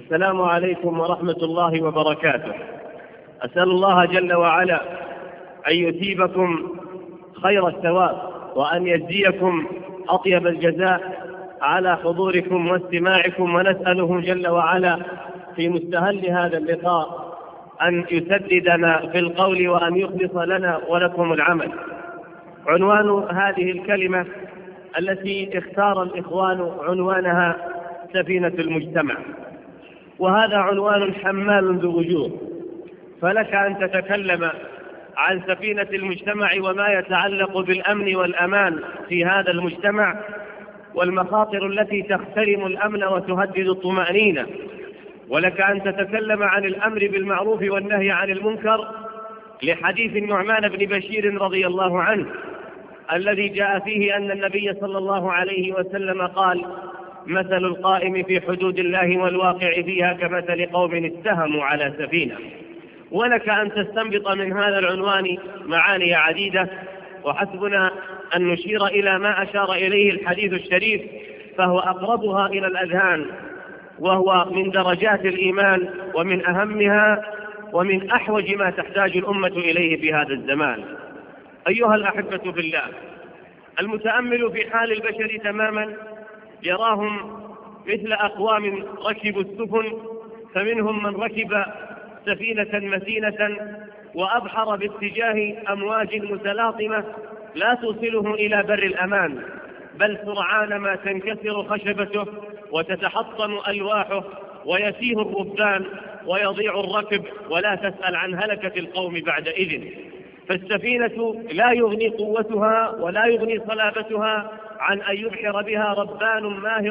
السلام عليكم ورحمة الله وبركاته. أسأل الله جل وعلا أن يثيبكم خير الثواب وأن يجزيكم أطيب الجزاء على حضوركم واستماعكم، ونسأله جل وعلا في مستهل هذا اللقاء أن يسددنا في القول وأن يخلص لنا ولكم العمل. عنوان هذه الكلمة التي اختار الإخوان عنوانها سفينة المجتمع، وهذا عنوان حمال ذو وجوه، فلك أن تتكلم عن سفينة المجتمع وما يتعلق بالأمن والأمان في هذا المجتمع، والمخاطر التي تخترم الأمن وتهدد الطمأنينة، ولك أن تتكلم عن الأمر بالمعروف والنهي عن المنكر لحديث النعمان بن بشير رضي الله عنه الذي جاء فيه أن النبي صلى الله عليه وسلم قال: مثل القائم في حدود الله والواقع فيها كمثل قوم اتهموا على سفينة. ولك أن تستنبط من هذا العنوان معاني عديدة، وحسبنا أن نشير إلى ما أشار إليه الحديث الشريف، فهو أقربها إلى الأذهان، وهو من درجات الإيمان ومن أهمها ومن أحوج ما تحتاج الأمة إليه في هذا الزمان. أيها الأحبة في الله، المتأمل في حال البشر تماما يراهم مثل أقوام ركبوا السفن، فمنهم من ركب سفينة متينة وأبحر باتجاه أمواج متلاطمة لا توصله إلى بر الأمان، بل سرعان ما تنكسر خشبته وتتحطم ألواحه ويسيه الركبان ويضيع الركب، ولا تسأل عن هلكة القوم بعدئذ. فالسفينة لا يغني قوتها ولا يغني صلابتها عن أن يبحر بها ربان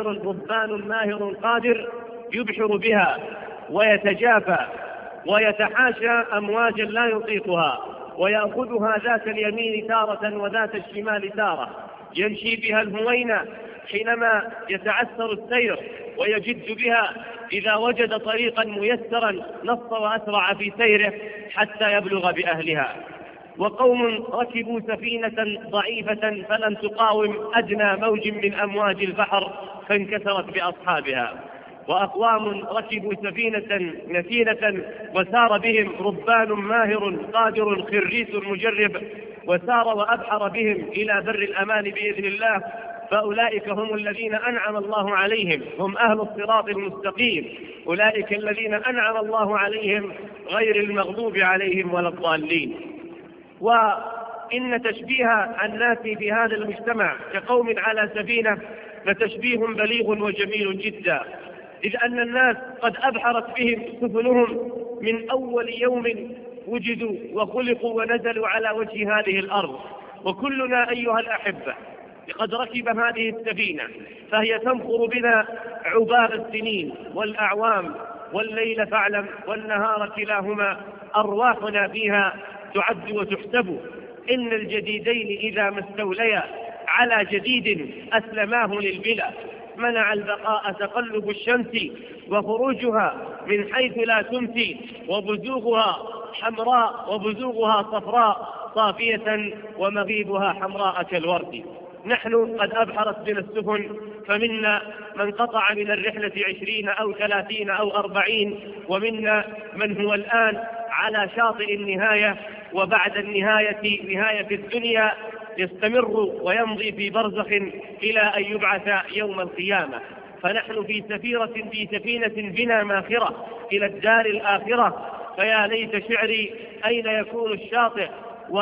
ماهر قادر يبحر بها ويتجافى ويتحاشى أمواجا لا يطيقها، ويأخذها ذات اليمين تارة وذات الشمال تارة، يمشي بها الهوينة حينما يتعثر السير، ويجد بها إذا وجد طريقا ميسرا نص وأسرع في سيره حتى يبلغ بأهلها. وقوم ركبوا سفينة ضعيفة فلم تقاوم أدنى موج من أمواج البحر فانكسرت بأصحابها. وأقوام ركبوا سفينة متينة وسار بهم ربان ماهر قادر خريس مجرب، وسار وأبحر بهم إلى بر الأمان بإذن الله، فأولئك هم الذين أنعم الله عليهم، هم أهل الصراط المستقيم، أولئك الذين أنعم الله عليهم غير المغضوب عليهم ولا الضالين. وإن تشبيه الناس في هذا المجتمع كقوم على سفينة فتشبيه بليغ وجميل جدا، إذ أن الناس قد أبحرت بهم سفنهم من أول يوم وجدوا وخلقوا ونزلوا على وجه هذه الأرض. وكلنا أيها الأحبة قد ركب هذه السفينة، فهي تمخر بنا عبار السنين والأعوام، والليل فاعلم والنهار كلاهما أرواحنا فيها تعد وتحسب. إن الجديدين إذا ما استوليا على جديد أسلماه للبلا، منع البقاء تقلب الشمس وخروجها من حيث لا تمسي، وبزوغها حمراء وبزوغها صفراء صافية ومغيبها حمراء كالورد. نحن قد أبحرت بنا السفن، فمنا من قطع من الرحلة 20 أو 30 أو 40، ومنا من هو الآن على شاطئ النهاية، وبعد النهاية نهاية الدنيا يستمر ويمضي في برزخ إلى أن يبعث يوم القيامة. فنحن في سفينة بنا ماخرة إلى الدار الآخرة. فيا ليت شعري أين يكون الشاطئ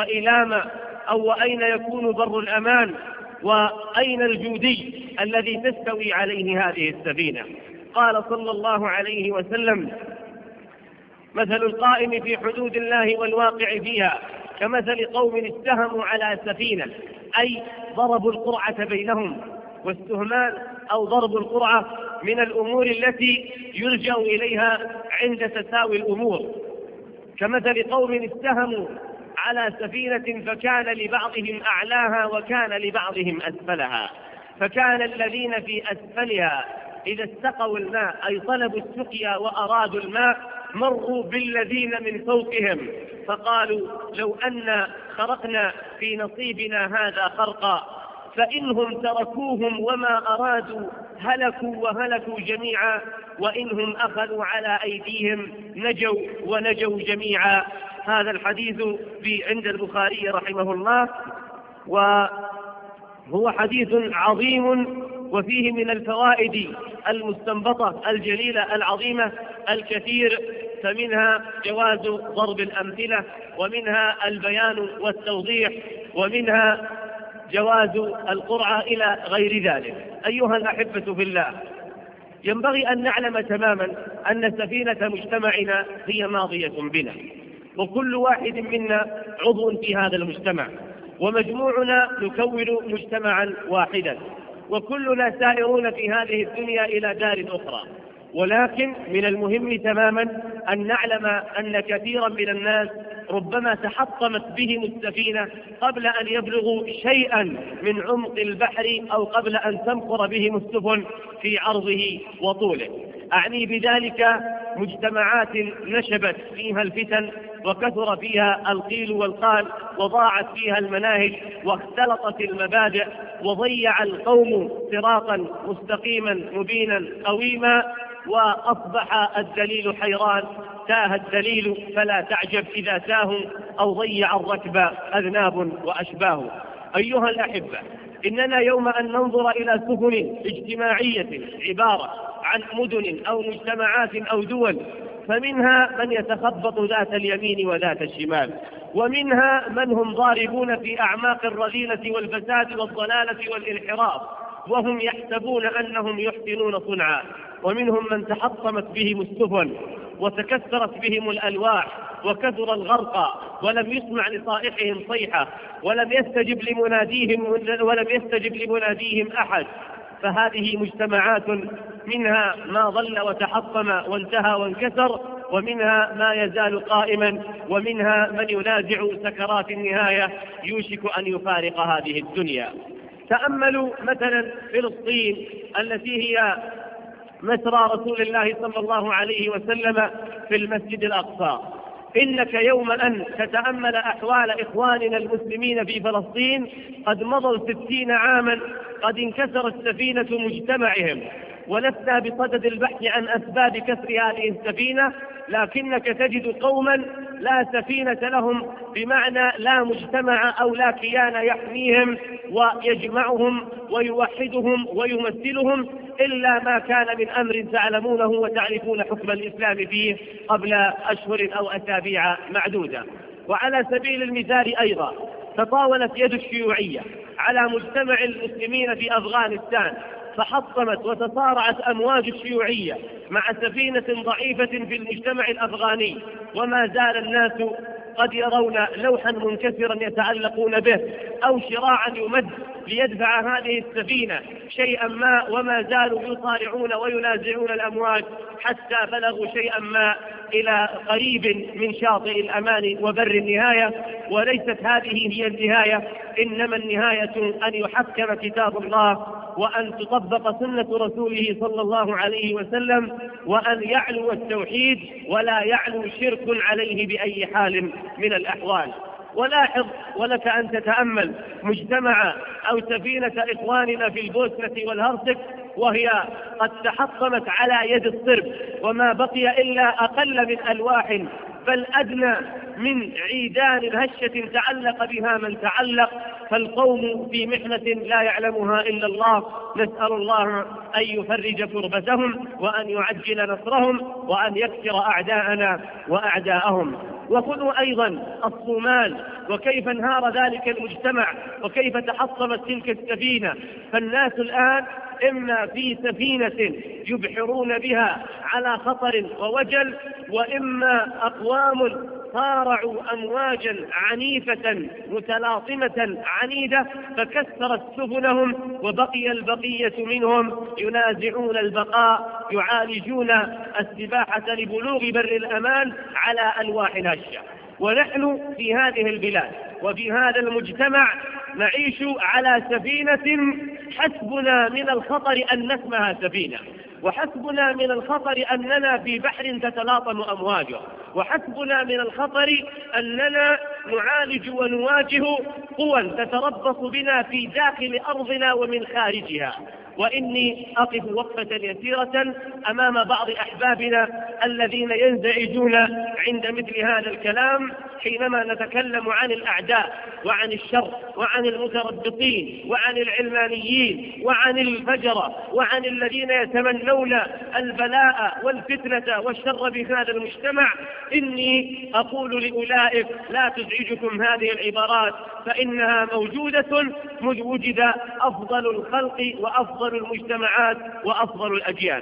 وأين يكون بر الأمان، وأين الجودي الذي تستوي عليه هذه السفينة. قال صلى الله عليه وسلم: مثل القائم في حدود الله والواقع فيها كمثل قوم اتهموا على سفينة، أي ضربوا القرعة بينهم. واستهمان أو ضرب القرعة من الأمور التي يرجع إليها عند تساوي الأمور. كمثل قوم اتهموا على سفينة فكان لبعضهم أعلاها وكان لبعضهم أسفلها، فكان الذين في أسفلها إذا استقوا الماء أي طلبوا السقيا وأرادوا الماء مروا بالذين من فوقهم فقالوا: لو أن خرقنا في نصيبنا هذا خرقا، فإنهم تركوهم وما أرادوا هلكوا وهلكوا جميعا، وإنهم أخذوا على أيديهم نجوا ونجوا جميعا. هذا الحديث عند البخاري رحمه الله، وهو حديث عظيم وفيه من الفوائد المستنبطة الجليلة العظيمة الكثير، فمنها جواز ضرب الأمثلة، ومنها البيان والتوضيح، ومنها جواز القرعة إلى غير ذلك. أيها الأحبة في الله، ينبغي أن نعلم تماما أن سفينة مجتمعنا هي ماضية بنا، وكل واحد منا عضو في هذا المجتمع، ومجموعنا نكون مجتمعا واحدا، وكلنا سائرون في هذه الدنيا إلى دار أخرى. ولكن من المهم تماما أن نعلم أن كثيرا من الناس ربما تحطمت بهم السفينة قبل أن يبلغوا شيئا من عمق البحر، أو قبل أن تمخر بهم السفن في عرضه وطوله. أعني بذلك مجتمعات نشبت فيها الفتن، وكثر فيها القيل والقال، وضاعت فيها المناهج، واختلطت المبادئ، وضيع القوم صراطا مستقيما مبينا قويما، وأصبح الدليل حيران. تاه الدليل فلا تعجب إذا تاه، أو ضيع الركب أذناب وأشباه. أيها الأحبة، إننا يوم أن ننظر إلى سفن اجتماعية عبارة عن مدن أو مجتمعات أو دول، فمنها من يتخبط ذات اليمين وذات الشمال، ومنها من هم ضاربون في أعماق الرذيلة والفساد والضلالة والانحراف، وهم يحسبون أنهم يحسنون صنعا. ومنهم من تحطمت بهم السفن، وتكسرت بهم الألواح، وكثر الغرق، ولم يسمع لصائحهم صيحة، ولم يستجب لمناديهم أحد. فهذه مجتمعات منها ما ضل وتحطم وانتهى وانكسر، ومنها ما يزال قائما، ومنها من ينازع سكرات النهاية يوشك أن يفارق هذه الدنيا. تأملوا مثلا فلسطين التي هي مسرى رسول الله صلى الله عليه وسلم في المسجد الأقصى. إنك يوم أن تتأمل أحوال إخواننا المسلمين في فلسطين، قد مضوا 60 عاما قد انكسرت سفينة مجتمعهم، ولسنا بصدد البحث عن أسباب كسر هذه السفينة، لكنك تجد قوما لا سفينة لهم، بمعنى لا مجتمع أو لا كيان يحميهم ويجمعهم ويوحدهم ويمثلهم، إلا ما كان من أمر تعلمونه وتعرفون حكم الإسلام فيه قبل أشهر أو أسابيع معدودة. وعلى سبيل المثال أيضا، تطاولت يد الشيوعية على مجتمع المسلمين في أفغانستان، فحطمت وتصارعت أمواج الشيوعية مع سفينة ضعيفة في المجتمع الأفغاني، وما زال الناس قد يرون لوحا منكسرا يتعلقون به، أو شراعا يمد ليدفع هذه السفينة شيئا ما، وما زالوا يصارعون وينازعون الأمواج حتى بلغوا شيئا ما إلى قريب من شاطئ الأمان وبر النهاية. وليست هذه هي النهاية، إنما النهاية أن يحكم كتاب الله، وأن تطبق سنة رسوله صلى الله عليه وسلم، وأن يعلو التوحيد ولا يعلو شرك عليه بأي حال من الأحوال. ولاحظ ولك أن تتأمل مجتمع أو سفينة إخواننا في البوسنة والهرسك، وهي قد تحطمت على يد الصرب، وما بقي إلا أقل من ألواح، بل أدنى من عيدان هشة تعلق بها من تعلق، فالقوم في محنة لا يعلمها إلا الله. نسأل الله أن يفرج كربتهم، وأن يعجل نصرهم، وأن يكسر أعداءنا وأعداءهم. وخذوا أيضا الصومال، وكيف انهار ذلك المجتمع، وكيف تحطمت تلك السفينة. فالناس الآن إما في سفينة يبحرون بها على خطر ووجل، وإما أقوام صارعوا أمواجا عنيفة متلاطمة عنيدة فكسرت سفنهم، وبقي البقية منهم ينازعون البقاء، يعالجون السباحة لبلوغ بر الأمان على ألواح هشة. ونحن في هذه البلاد وفي هذا المجتمع نعيش على سفينة حسبنا من الخطر أن نسمها سفينة، وحسبنا من الخطر أننا في بحر تتلاطم أمواجه، وحسبنا من الخطر أننا نعالج ونواجه قوى تتربص بنا في داخل أرضنا ومن خارجها. وإني أقف وقفة يسيرة أمام بعض أحبابنا الذين ينزعجون عند مثل هذا الكلام، حينما نتكلم عن الأعداء وعن الشر وعن المتربصين وعن العلمانيين وعن الفجرة وعن الذين يتمنون البلاء والفتنة والشر بهذا المجتمع. إني أقول لأولئك لا تزعجكم هذه العبارات، فإنها موجودة مذ وجد أفضل الخلق وأفضل المجتمعات وأفضل الأجيال.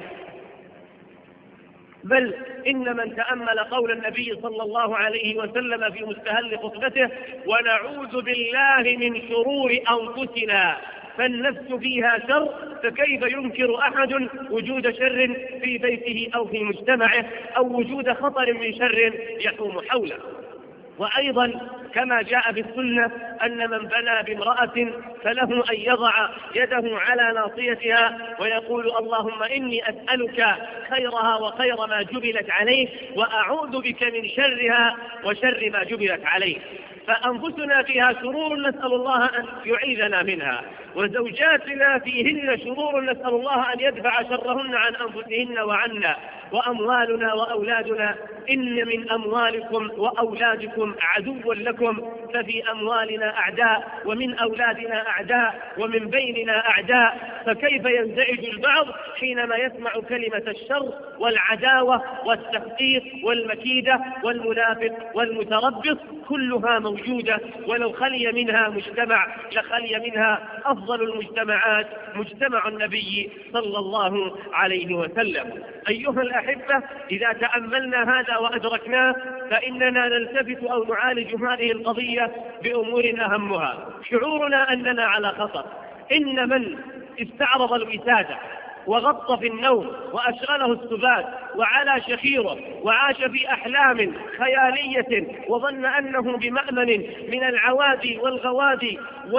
بل إن من تأمل قول النبي صلى الله عليه وسلم في مستهل خطبته: ونعوذ بالله من شرور أنفسنا، فالنفس فيها شر، فكيف ينكر أحد وجود شر في بيته أو في مجتمعه أو وجود خطر من شر يحوم حوله. وأيضا كما جاء في السنة أن من بنى بامرأة فله أن يضع يده على ناصيتها ويقول: اللهم إني أسألك خيرها وخير ما جبلت عليه، وأعوذ بك من شرها وشر ما جبلت عليه. فأنفسنا فيها شرور نسأل الله أن يعيذنا منها، وزوجاتنا فيهن شرور نسأل الله أن يدفع شرهن عن أنفسهن وعنا، وأموالنا وأولادنا إن من أموالكم وأولادكم عدوا لكم، ففي أموالنا أعداء ومن أولادنا أعداء ومن بيننا أعداء. فكيف ينزعج البعض حينما يسمع كلمة الشر والعداوة والتخطيط والمكيدة والمنافق والمتربص؟ كلها موجودة، ولو خلي منها مجتمع لخلي منها أفضل المجتمعات مجتمع النبي صلى الله عليه وسلم. أيها الأحبة، إذا تأملنا هذا وأدركناه فإننا نلتفت أو نعالج هذه القضية بأمور أهمها شعورنا أننا على خطر. إن من استعرض الوسادة وغط في النوم وأشغله السبات وعلى شخيره وعاش في أحلام خيالية وظن أنه بمأمن من العوادي والغوادي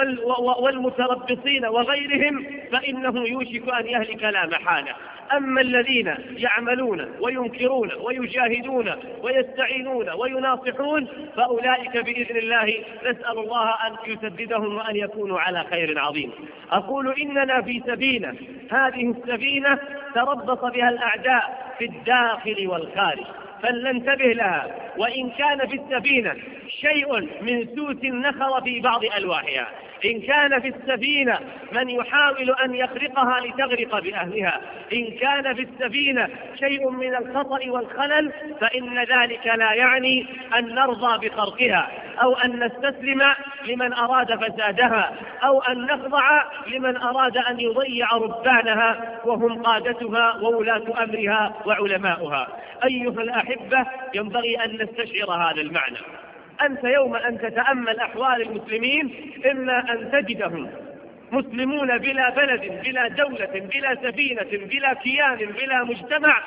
والمتربصين وغيرهم، فإنه يوشك أن يهلك لا محالة. أما الذين يعملون وينكرون ويجاهدون ويستعينون ويناصحون فأولئك بإذن الله نسأل الله أن يسددهم وأن يكونوا على خير عظيم. أقول إننا في سفينة، هذه السفينة تربص بها الأعداء في الداخل والخارج، فلننتبه لها. وإن كان في السفينة شيء من سوس نخر في بعض ألواحها، إن كان في السفينة من يحاول أن يخرقها لتغرق بأهلها، إن كان في السفينة شيء من الخطأ والخلل، فإن ذلك لا يعني أن نرضى بخرقها أو أن نستسلم لمن أراد فسادها أو أن نخضع لمن أراد أن يضيع ربانها وهم قادتها وولاة أمرها وعلماؤها. أيها الأحبة، ينبغي أن نستشعر هذا المعنى. أنت يوم أن تتأمل أحوال المسلمين إما أن تجدهم مسلمون بلا بلد بلا دولة بلا سفينة بلا كيان بلا مجتمع،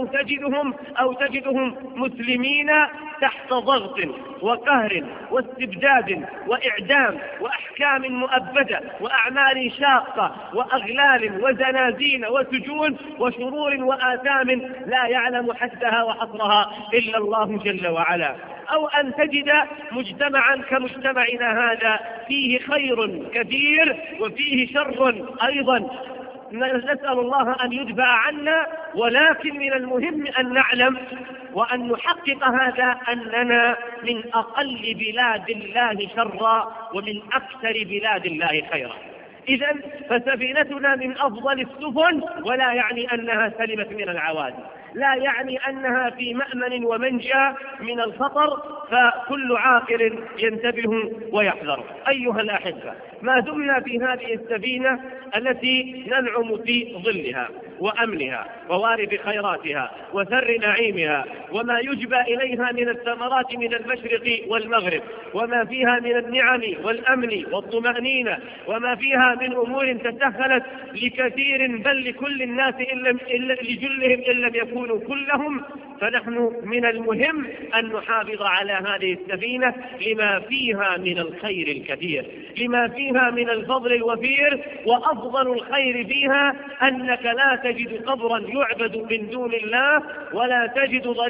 أو تجدهم مسلمين تحت ضغط وقهر واستبداد وإعدام وأحكام مؤبدة وأعمال شاقة وأغلال وزنازين وسجون وشرور وآثام لا يعلم حدها وحصرها إلا الله جل وعلا. أو أن تجد مجتمعا كمجتمعنا هذا فيه خير كثير وفيه شر أيضا نسأل الله أن يدفع عنا، ولكن من المهم أن نعلم وأن نحقق هذا أننا من أقل بلاد الله شرا ومن أكثر بلاد الله خيرا. إذن فسفينتنا من أفضل السفن، ولا يعني أنها سلمت من العوادي، لا يعني أنها في مأمن ومنجى من الخطر، فكل عاقل ينتبه ويحذر. أيها الأحبة، ما دمنا في هذه السفينة التي ننعم في ظلها وأمنها ووارد خيراتها وثر نعيمها وما يجبى إليها من الثمرات من المشرق والمغرب، وما فيها من النعم والأمن والطمأنينة، وما فيها من أمور تسهلت لكثير بل لكل الناس لجلهم إن لم يكونوا كلهم، فنحن من المهم أن نحافظ على هذه السفينة لما فيها من الخير الكثير، لما فيها من الفضل الوفير. وأفضل الخير فيها أنك لا تجد قبرا يعبد من دون الله، ولا تجد ضريحا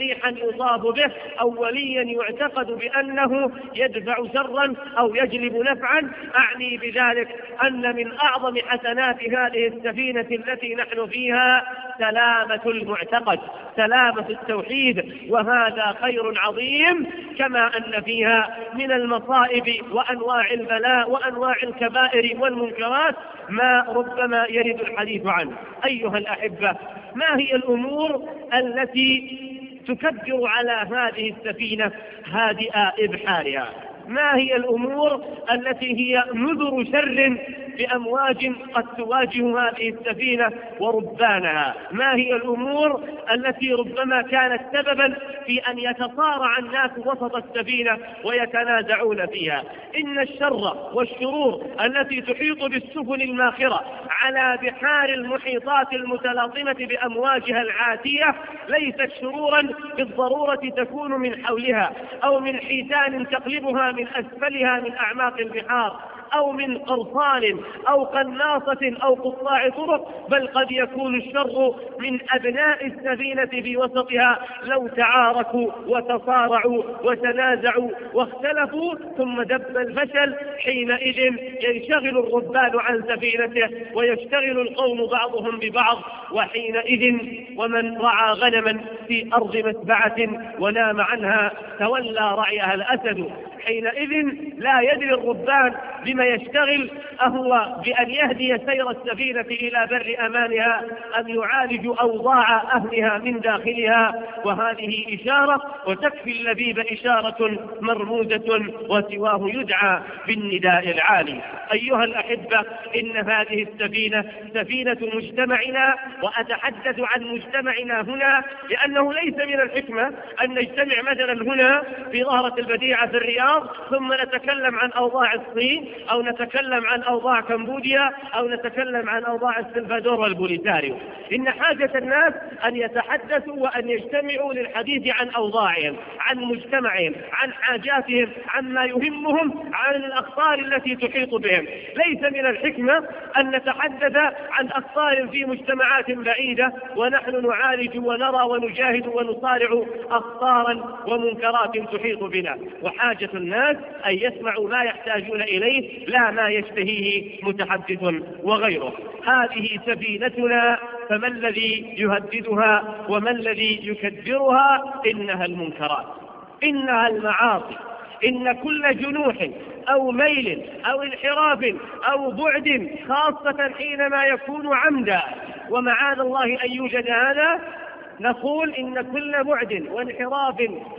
شريحا يضاف به أو وليا يعتقد بأنه يدفع شرا أو يجلب نفعا، أعني بذلك أن من أعظم حسنات هذه السفينة التي نحن فيها سلامة المعتقد، سلامة التوحيد، وهذا خير عظيم، كما أن فيها من المصائب وأنواع البلاء وأنواع الكبائر والمنكرات ما ربما يرد الحديث عنه. أيها الأحبة، ما هي الأمور التي تكدر على هذه السفينة هادئة إبحارها؟ ما هي الأمور التي هي نذر شر بأمواج قد تواجه هذه السفينة وربانها؟ ما هي الأمور التي ربما كانت سببا في أن يتصارع الناس وسط السفينة ويتنازعون فيها؟ إن الشر والشرور التي تحيط بالسفن الماخرة على بحار المحيطات المتلاطمة بأمواجها العاتية ليست شرورا بالضرورة تكون من حولها أو من حيتان تقلبها من أسفلها من أعماق البحار أو من قرصان أو قناصة أو قطاع طرق، بل قد يكون الشر من أبناء السفينة في وسطها لو تعاركوا وتصارعوا وتنازعوا واختلفوا ثم دب الفشل، حينئذ ينشغل الربان عن سفينته ويشتغل القوم بعضهم ببعض، وحينئذ ومن رعى غنما في أرض مسبعة ونام عنها تولى رعيها الأسد. حينئذ لا يدري الربان بما يشتغل، أهو بأن يهدي سير السفينة إلى بر أمانها أم يعالج أوضاع أهلها من داخلها. وهذه إشارة، وتكفي اللبيب إشارة مرموزة وسواه يدعى بالنداء العالي. أيها الأحبة، إن هذه السفينة سفينة مجتمعنا، وأتحدث عن مجتمعنا هنا لأنه ليس من الحكمة أن نجتمع مثلا هنا في ظهرة البديعة في الرياض ثم نتكلم عن أوضاع الصين أو نتكلم عن أوضاع كمبوديا أو نتكلم عن أوضاع السلفادور والبوليساريو. إن حاجة الناس أن يتحدثوا وأن يجتمعوا للحديث عن أوضاعهم، عن مجتمعهم، عن حاجاتهم، عن ما يهمهم، عن الأخطار التي تحيط بهم. ليس من الحكمة أن نتحدث عن أخطار في مجتمعات بعيدة ونحن نعالج ونرى ونجاهد ونصارع أخطارا ومنكرات تحيط بنا. وحاجة الناس أن يسمعوا ما يحتاجون إليه لا ما يشتهيه متحدث وغيره. هذه سفينتنا، فما الذي يهددها وما الذي يكدرها؟ إنها المنكرات، إنها المعاصي. إن كل جنوح أو ميل أو انحراف أو بعد، خاصة حينما يكون عمدا، ومعاذ الله أن يوجد هذا، نقول إن كل بعد وانحراف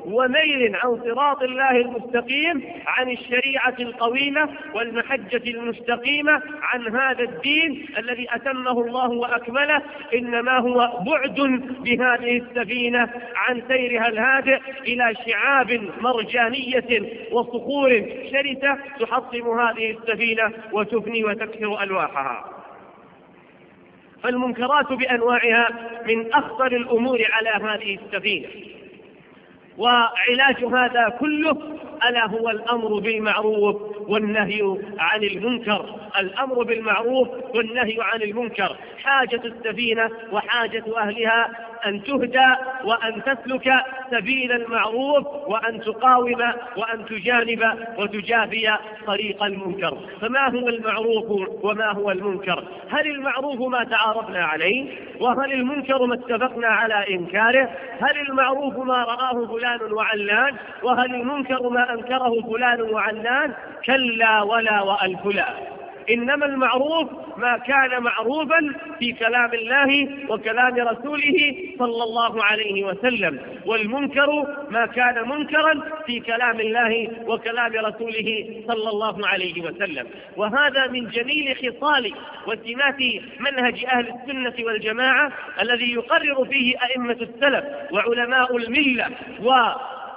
وميل عن صراط الله المستقيم، عن الشريعة القويمة والمحجة المستقيمة، عن هذا الدين الذي أتمه الله وأكمله، إنما هو بعد بهذه السفينة عن سيرها الهادئ إلى شعاب مرجانية وصخور شرسة تحطم هذه السفينة وتفني وتكسر ألواحها. فالمنكرات بأنواعها من أخطر الأمور على هذه السفينة، وعلاج هذا كله ألا هو الأمر بالمعروف والنهي عن المنكر. الأمر بالمعروف والنهي عن المنكر. حاجة السفينة وحاجة أهلها أن تهدى وأن تسلك سبيل المعروف وأن تقاوم وأن تجانب وتجافي طريق المنكر. فما هو المعروف وما هو المنكر؟ هل المعروف ما تعارفنا عليه؟ وهل المنكر ما اتفقنا على إنكاره؟ هل المعروف ما رآه فلان وعلان؟ وهل المنكر ما أنكره فلان وعلان؟ كلا ولا وألف لا. إنما المعروف ما كان معروفا في كلام الله وكلام رسوله صلى الله عليه وسلم، والمنكر ما كان منكرا في كلام الله وكلام رسوله صلى الله عليه وسلم. وهذا من جميل خصال وسمات منهج أهل السنة والجماعة الذي يقرر فيه أئمة السلف وعلماء الملة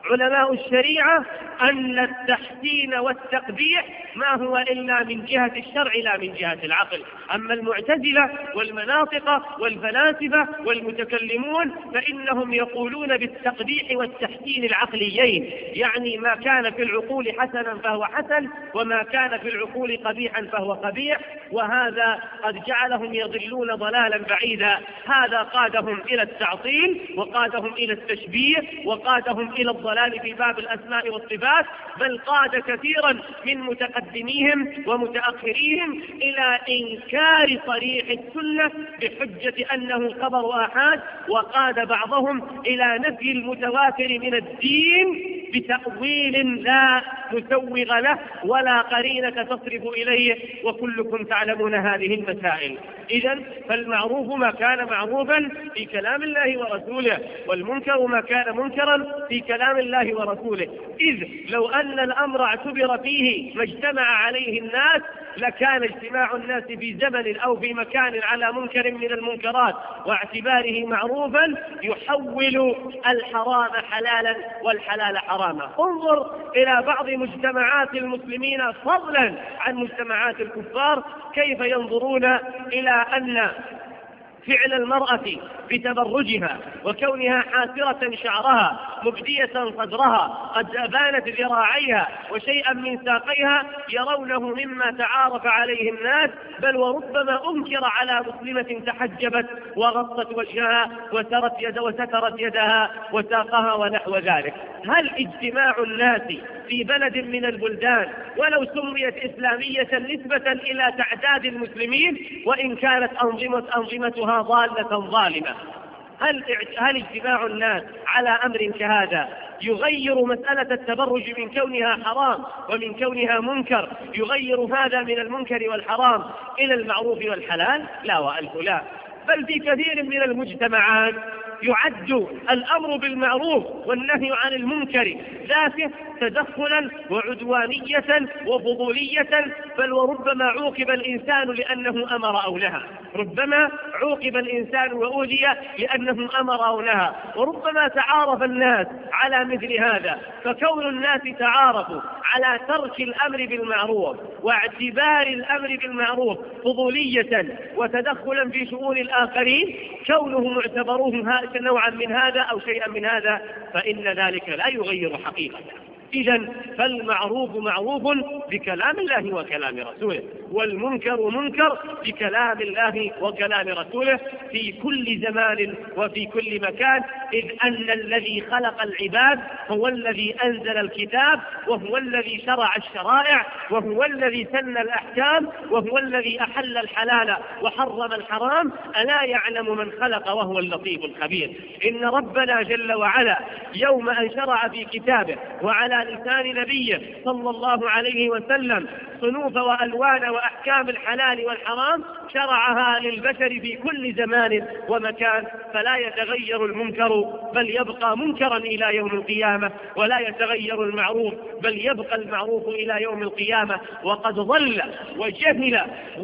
علماء الشريعة أن التحسين والتقبيح ما هو إلا من جهة الشرع لا من جهة العقل. أما المعتزلة والمناطق والفلاسفة والمتكلمون فإنهم يقولون بالتقبيح والتحسين العقليين، يعني ما كان في العقول حسنا فهو حسن، وما كان في العقول قبيحا فهو قبيح، وهذا قد جعلهم يضلون ضلالا بعيدا. هذا قادهم إلى التعطيل، وقادهم إلى التشبيه، وقادهم إلى الضلال في باب الأسماء والصفات، بل قاد كثيرا من متقدميهم ومتأخريهم إلى إنكار صريح السنة بحجة أنه خبر آحاد، وقاد بعضهم إلى نفي المتواتر من الدين بتأويل لا مسوغ له ولا قرينة تصرف إليه، وكلكم تعلمون هذه المسائل. إذن فالمعروف ما كان معروفا في كلام الله ورسوله، والمنكر ما كان منكرا في كلام الله ورسوله، إذ لو أن الأمر اعتبر فيه ما اجتمع عليه الناس لكان اجتماع الناس في زمن أو في مكان على منكر من المنكرات واعتباره معروفا يحول الحرام حلالا والحلال حراما. انظر إلى بعض مجتمعات المسلمين فضلا عن مجتمعات الكفار كيف ينظرون إلى أن فعل المرأة بتبرجها وكونها حاسرة شعرها مبدية صدرها قد أبانت ذراعيها وشيئا من ساقيها يرونه مما تعارف عليه الناس، بل وربما أنكر على مسلمة تحجبت وغطت وجهها وسترت يدها وساقها ونحو ذلك. هل اجتماع الناس في بلد من البلدان ولو سميت إسلامية نسبة إلى تعداد المسلمين وإن كانت أنظمتها ضالة ظالمة، هل اجتماع الناس على أمر كهذا يغير مسألة التبرج من كونها حرام ومن كونها منكر، يغير هذا من المنكر والحرام إلى المعروف والحلال؟ لا وألف لا. بل في كثير من المجتمعات يعد الأمر بالمعروف والنهي عن المنكر ذاته تدخلا وعدوانية وفضولية، بل وربما عوقب الإنسان لأنه أمر أو نهى، ربما عوقب الإنسان وأوذي لأنه أمر أو نهى، وربما تعارف الناس على مثل هذا. فكون الناس تعارفوا على ترك الأمر بالمعروف واعتبار الأمر بالمعروف فضولية وتدخلا في شؤون الآخرين، كونه معتبروه نوعا من هذا أو شيئا من هذا، فإن ذلك لا يغير حقيقة. إذن فالمعروف معروف بكلام الله وكلام رسوله، والمنكر منكر بكلام الله وكلام رسوله في كل زمان وفي كل مكان، إذ أن الذي خلق العباد هو الذي أنزل الكتاب، وهو الذي شرع الشرائع، وهو الذي سن الأحكام، وهو الذي أحل الحلال وحرم الحرام. ألا يعلم من خلق وهو اللطيف الخبير. إن ربنا جل وعلا يوم أن شرع في كتابه وعلى لسان نبيه صلى الله عليه وسلم صنوف وألوان وأحكام الحلال والحرام شرعها للبشر في كل زمان ومكان، فلا يتغير المنكر بل يبقى منكرا إلى يوم القيامة، ولا يتغير المعروف بل يبقى المعروف إلى يوم القيامة. وقد ضل وجهل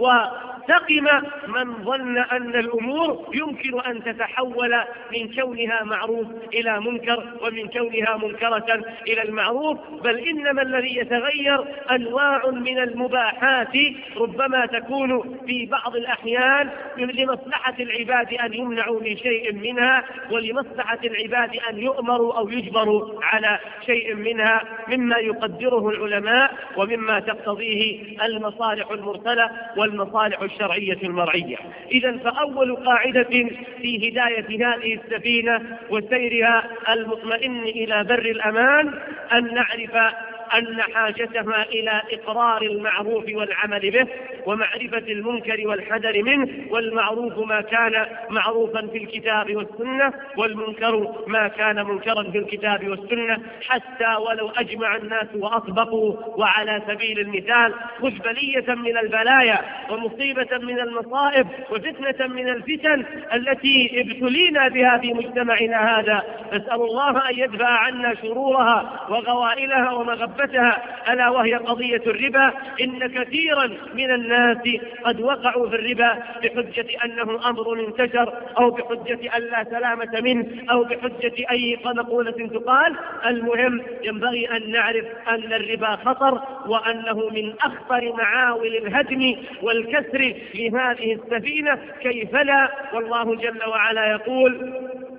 وسقم من ظن أن الأمور يمكن أن تتحول من كونها معروف إلى منكر ومن كونها منكرة إلى المعروف، بل إنما الذي يتغير أنواع من المباحات ربما تكون في بعض الأحيان لمصلحة العباد أن يمنعوا من شيء منها، ولمصلحة العباد أن يؤمروا أو يجبروا على شيء منها، مما يقدره العلماء ومما تقتضيه المصالح المرسلة والمصالح الشرعية المرعية. إذن فأول قاعدة في هداية هذه السفينة وسيرها المطمئن إلى بر الأمان أن نعرف أن حاجتها إلى إقرار المعروف والعمل به، ومعرفة المنكر والحذر منه. والمعروف ما كان معروفا في الكتاب والسنة، والمنكر ما كان منكرا في الكتاب والسنة، حتى ولو أجمع الناس وأطبقوا. وعلى سبيل المثال خذ بلية من البلايا ومصيبة من المصائب وفتنة من الفتن التي ابتلينا بها في مجتمعنا هذا، نسأل الله أن يدفع عنا شرورها وغوائلها ومغبتها، ألا وهي قضية الربا. إن كثيرا من الناس الناس قد وقعوا في الربا بحجة أنه أمر انتشر، أو بحجة أن لا سلامة منه، أو بحجة أي مقولة تقال. المهم ينبغي أن نعرف أن الربا خطر، وأنه من أخطر معاول الهدم والكسر لهذه السفينة، كيف لا؟ والله جل وعلا يقول: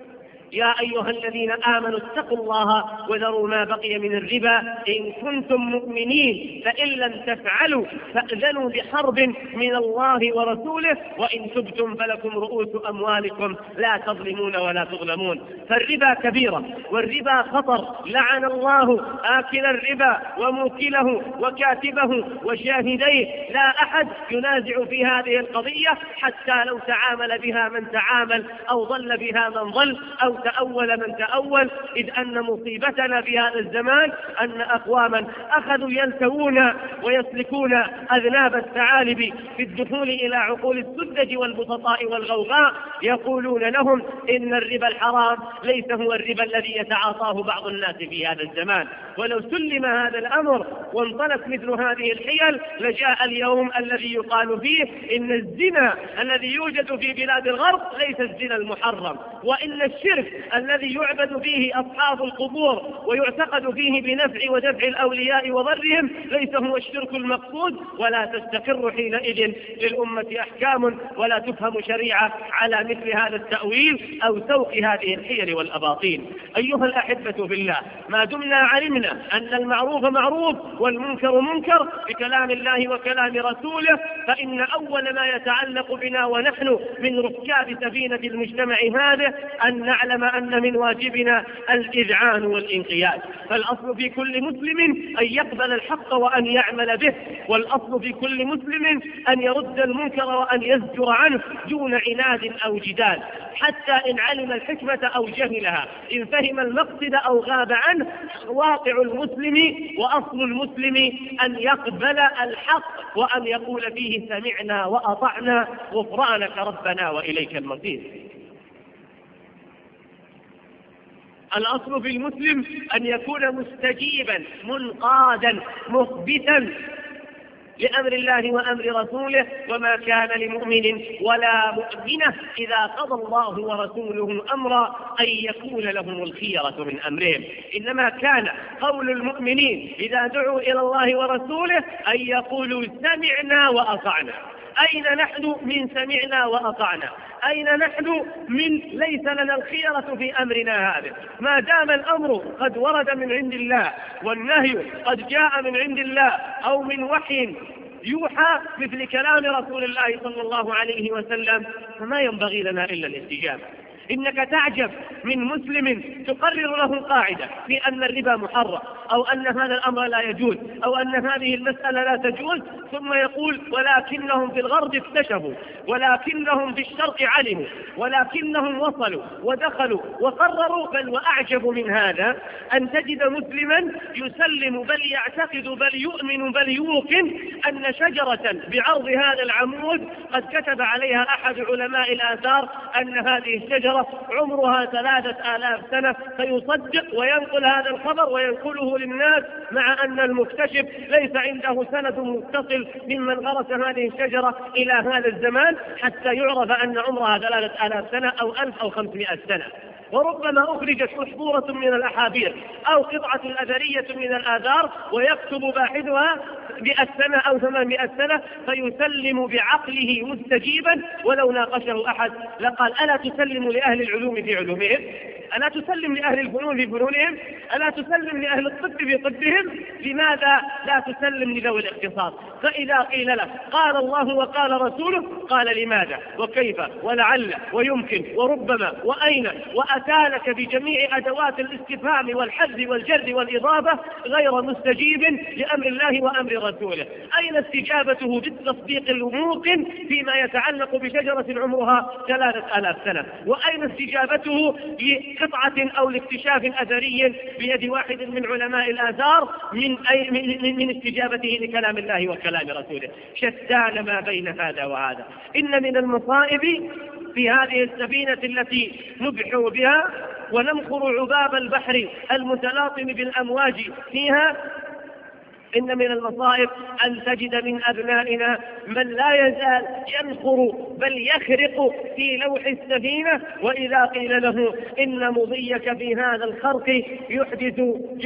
يا أيها الذين آمنوا اتقوا الله وذروا ما بقي من الربا إن كنتم مؤمنين، فإن لم تفعلوا فأذنوا بحرب من الله ورسوله، وإن تبتم فلكم رؤوس أموالكم لا تظلمون ولا تظلمون. فالربا كبيرة والربا خطر، لعن الله آكل الربا وموكله وكاتبه وشاهديه، لا أحد ينازع في هذه القضية حتى لو تعامل بها من تعامل، أو ضل بها من ضل، أو تأول من تأول، إذ أن مصيبتنا في هذا الزمان أن أقواما أخذوا يلتوون ويسلكون أذناب الثعالب في الدخول إلى عقول السذج والبسطاء والغوغاء، يقولون لهم إن الربا الحرام ليس هو الربا الذي يتعاطاه بعض الناس في هذا الزمان. ولو سلم هذا الأمر وانطلق مثل هذه الحيل لجاء اليوم الذي يقال فيه إن الزنا الذي يوجد في بلاد الغرب ليس الزنا المحرم، وإن الشرك الذي يعبد فيه أصحاب القبور ويعتقد فيه بنفع ودفع الأولياء وضرهم ليس هو الشرك المقصود، ولا تستقر حينئذ للأمة أحكام، ولا تفهم شريعة على مثل هذا التأويل أو سوق هذه الحيل والأباطيل. أيها الأحبة في الله، ما دمنا علمنا أن المعروف معروف والمنكر منكر بكلام الله وكلام رسوله، فإن أول ما يتعلق بنا ونحن من ركاب سفينة المجتمع هذا أن نعلم أن من واجبنا الإذعان والإنقياد. فالأصل في كل مسلم أن يقبل الحق وأن يعمل به، والأصل في كل مسلم أن يرد المنكر وأن يزجر عنه دون عناد أو جدال، حتى إن علم الحكمة أو جهلها، إن فهم المقصد أو غاب عنه. واقع المسلم وأصل المسلم أن يقبل الحق وأن يقول فيه سمعنا وأطعنا غفرانك ربنا وإليك المصير. الأصل في المسلم أن يكون مستجيبا منقادا مخبتا لأمر الله وأمر رسوله، وما كان لمؤمن ولا مؤمنة إذا قضى الله ورسوله أمرا أن يكون لهم الخيرة من أمرهم. إنما كان قول المؤمنين إذا دعوا إلى الله ورسوله أن يقولوا سمعنا وأطعنا. أين نحن من سمعنا وأطعنا؟ أين نحن من ليس لنا الخيرة في أمرنا هذا؟ ما دام الأمر قد ورد من عند الله والنهي قد جاء من عند الله أو من وحي يوحى مثل كلام رسول الله صلى الله عليه وسلم، فما ينبغي لنا إلا الاستجابة. إنك تعجب من مسلم تقرر له قاعدة في أن الربا محرم، أو أن هذا الأمر لا يجوز، أو أن هذه المسألة لا تجوز، ثم يقول ولكنهم في الغرب اكتشفوا، ولكنهم في الشرق علموا، ولكنهم وصلوا ودخلوا وقرروا. بل وأعجب من هذا أن تجد مسلما يسلم بل يعتقد بل يؤمن بل يوقن أن شجرة بعرض هذا العمود قد كتب عليها أحد علماء الآثار أن هذه الشجرة عمرها 3000 سنة، فيصدق وينقل هذا الخبر وينقله للناس، مع أن المكتشف ليس عنده سند متصل ممن غرس هذه الشجرة إلى هذا الزمان حتى يعرف أن عمرها 3000 سنة أو 1000 أو 500 سنة. وربما أخرجت محفورة من الأحابير أو قطعة أثرية من الآثار ويكتب باحثها 100 سنة أو 800 سنة، فيسلم بعقله مستجيبا، ولو ناقشه أحد لقال ألا تسلم لأهل العلوم في علومهم؟ ألا تسلم لأهل الفنون في فنونهم؟ ألا تسلم لأهل الطب في طبهم؟ لماذا لا تسلم لذوي الاختصاص؟ فإذا قيل له قال الله وقال رسوله قال لماذا وكيف ولعل ويمكن وربما وأين، وأتانك بجميع أدوات الاستفهام والحذف والجر والإضافة غير مستجيب لأمر الله وأمر رسوله. أين استجابته بالتصديق الموقن فيما يتعلق بشجرة عمرها 3000 سنة؟ وأين استجابته لقطعة أو لاكتشاف أثري بيد واحد من علماء الآثار من استجابته لكلام الله وكلام رسوله؟ شتان ما بين هذا وهذا. إن من المصائب في هذه السفينة التي نبحر بها ونمخر عباب البحر المتلاطم بالأمواج فيها إن من المصائب أن تجد من أبنائنا من لا يزال ينخر بل يخرق في لوح السفينة، وإذا قيل له إن مضيك في هذا الخرق يحدث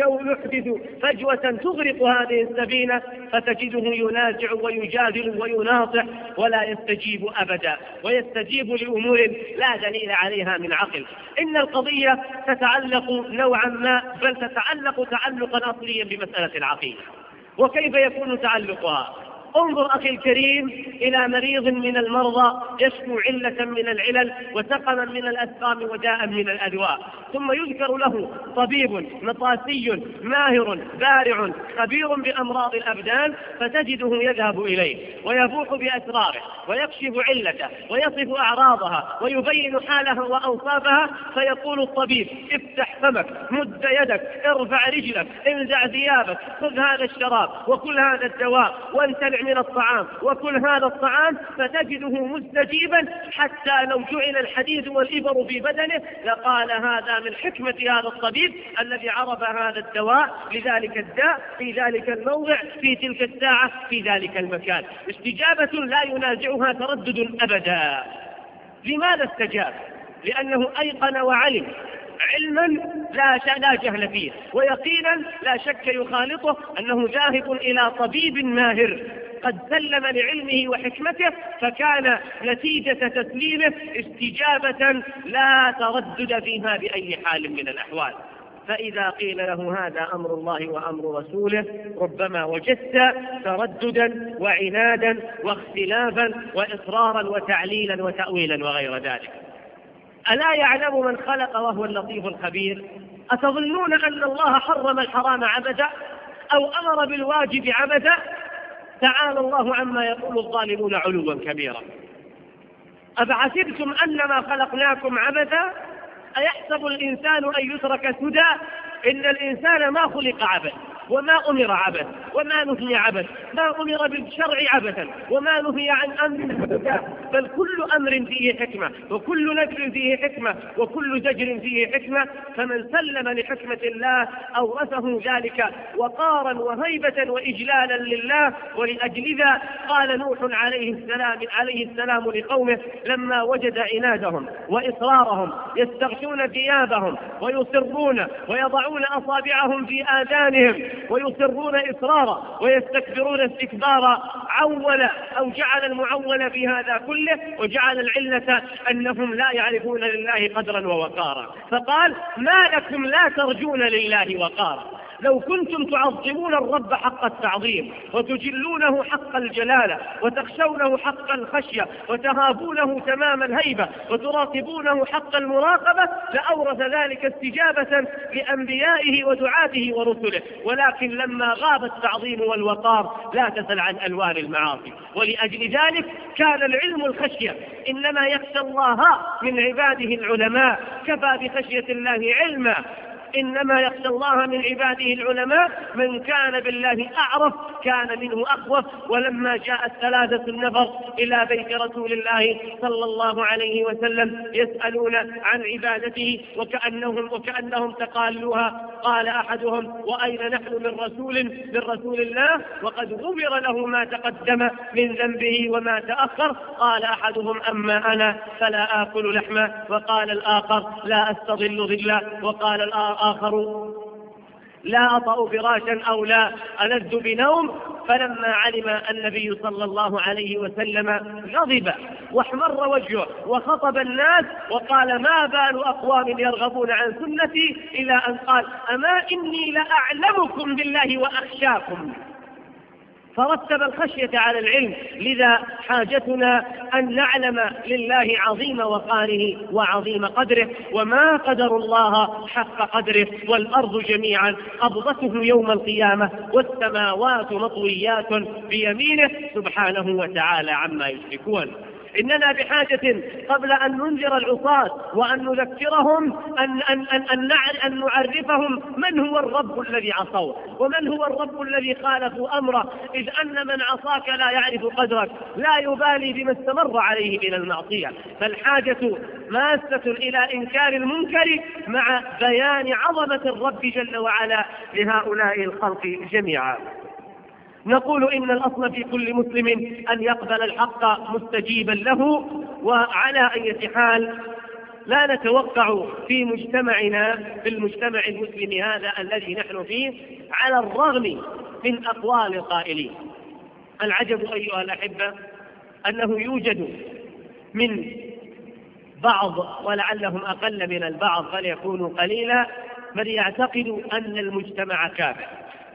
فجوة تغرق هذه السفينة، فتجده ينازع ويجادل ويناطح ولا يستجيب أبدا، ويستجيب لأمور لا دليل عليها من عقل. إن القضية تتعلق نوعا ما، بل تتعلق تعلقا أصليا بمسألة العقيدة. وكيف يكون تعلقها؟ انظر أخي الكريم إلى مريض من المرضى يشكو علة من العلل وسقما من الأسقام وداء من الأدواء، ثم يذكر له طبيب مطاسي ماهر بارع خبير بأمراض الأبدان، فتجده يذهب إليه ويفوح بأسراره ويكشف علته ويصف أعراضها ويبين حالها وأوصافها، فيقول الطبيب: افتح فمك، مد يدك، ارفع رجلك، انزع ثيابك، خذ هذا الشراب وكل هذا الدواء وامتنع من الطعام وكل هذا الطعام، فتجده مستجيبا، حتى لو جعل الحديد والإبر في بدنه لقال هذا من حكمة هذا الطبيب الذي عرف هذا الدواء لذلك الداء في ذلك الموضع في تلك الساعة في ذلك المكان. استجابة لا ينازعها تردد أبدا. لماذا استجاب؟ لأنه أيقن وعلم علما لا جهل فيه، ويقينا لا شك يخالطه أنه ذاهب إلى طبيب ماهر قد سلم لعلمه وحكمته، فكان نتيجة تسليمه استجابة لا تردد فيها بأي حال من الأحوال. فإذا قيل له هذا أمر الله وأمر رسوله ربما وجدت ترددا وعنادا واختلافا وإصرارا وتعليلا وتأويلا وغير ذلك. ألا يعلم من خلق وهو اللطيف الخبير؟ أتظنون أن الله حرم الحرام عبثا أو أمر بالواجب عبثا؟ تعالى الله عما يقول الظالمون علوا كبيرا. أفحسبتم أنما خلقناكم عبثا أيحسب الإنسان أن يترك سدى؟ إن الإنسان ما خلق عبث، وما أمر عبث، وما نهي عبث، ما أمر بالشرع عبثا، وما نهي عن أمر بل كل أمر فيه حكمة، وكل نذر فيه حكمة، وكل زجر فيه حكمة. فمن سلم لحكمة الله أورثه ذلك وقارا وهيبة وإجلالا لله. ولأجل ذا قال نوح عليه السلام لقومه لما وجد عنادهم وإصرارهم يستغشون ثيابهم ويصرون ويضعون أصابعهم في آذانهم ويصرون إصرارا ويستكبرون استكبارا، عول أو جعل المعول في هذا كله، وجعل العلة أنهم لا يعرفون لله قدرا ووقارا. فقال: ما لكم لا ترجون لله وقارا؟ لو كنتم تعظمون الرب حق التعظيم وتجلونه حق الجلالة وتخشونه حق الخشية وتهابونه تمام الهيبة وتراقبونه حق المراقبة لأورث ذلك استجابة لأنبيائه ودعاته ورسله. ولكن لما غاب التعظيم والوقار لا تسل عن ألوان المعاصي. ولأجل ذلك كان العلم الخشية. إنما يخشى الله من عباده العلماء، كفى بخشية الله علما. إنما يخشى الله من عباده العلماء، من كان بالله أعرف كان منه أخوف. ولما جاء الثلاثة النفر إلى بيت رسول الله صلى الله عليه وسلم يسألون عن عبادته وكأنهم تقالوها، قال أحدهم: وأين نحن من رسول الله وقد غفر له ما تقدم من ذنبه وما تأخر؟ قال أحدهم: أما أنا فلا آكل لحما. وقال الآخر: لا أستظل ظلا. وقال الآخر: لا أطأ فراشا أو لا ألذ بنوم. فلما علم النبي صلى الله عليه وسلم غضب واحمر وجهه وخطب الناس وقال: ما بال أقوام يرغبون عن سنتي، إلى أن قال: أما إني لأعلمكم بالله وأخشاكم. فرتب الخشية على العلم. لذا حاجتنا أن نعلم لله عظيم وقاره وعظيم قدره، وما قدر الله حق قدره، والأرض جميعا قبضته يوم القيامة والسماوات مطويات بيمينه سبحانه وتعالى عما يشركون. إننا بحاجة قبل أن ننذر العصاة وأن نذكرهم أن نعرفهم من هو الرب الذي عصوه ومن هو الرب الذي خالفوا أمره، إذ أن من عصاك لا يعرف قدرك لا يبالي بما استمر عليه من المعصية. فالحاجة ماسة إلى إنكار المنكر مع بيان عظمة الرب جل وعلا لهؤلاء الخلق جميعا. نقول إن الأصل في كل مسلم أن يقبل الحق مستجيبا له. وعلى أي حال لا نتوقع في مجتمعنا، في المجتمع المسلم هذا الذي نحن فيه، على الرغم من أقوال القائلين. العجب أيها الأحبة أنه يوجد من بعض، ولعلهم أقل من البعض فليكونوا قليلا، من يعتقد أن المجتمع كافر،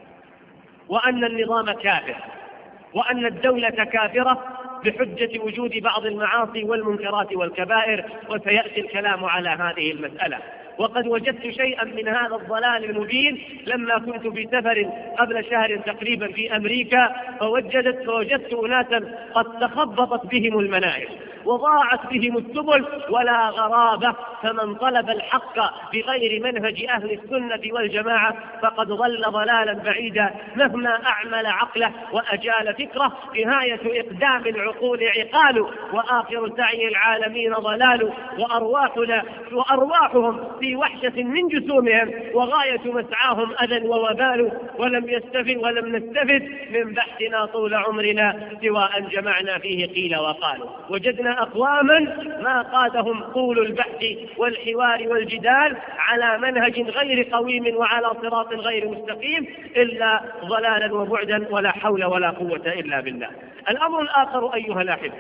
وأن النظام كافر، وأن الدولة كافرة بحجة وجود بعض المعاصي والمنكرات والكبائر، وسيأتي الكلام على هذه المسألة. وقد وجدت شيئا من هذا الضلال المبين لما كنت في سفر قبل شهر تقريبا في أمريكا، فوجدت أناسا قد تخبطت بهم المناهج وضاعت بهم السبل، ولا غرابة، فمن طلب الحق بغير منهج أهل السنة والجماعة فقد ضل ضلالا بعيدا، مهما أعمل عقله وأجال فكره. نهاية إقدام العقول عقال، وآخر سعي العالمين ضلال، وأرواحهم في وحشة من جسومهم، وغاية مسعاهم أذى ووبال، ولم نستفد من بحثنا طول عمرنا سوى أن جمعنا فيه قيل وقالوا. وجدنا أقواما ما قادهم طول البحث والحوار والجدال على منهج غير قويم وعلى صراط غير مستقيم إلا ضلالا وبعدا، ولا حول ولا قوة إلا بالله. الأمر الآخر أيها الأحبة،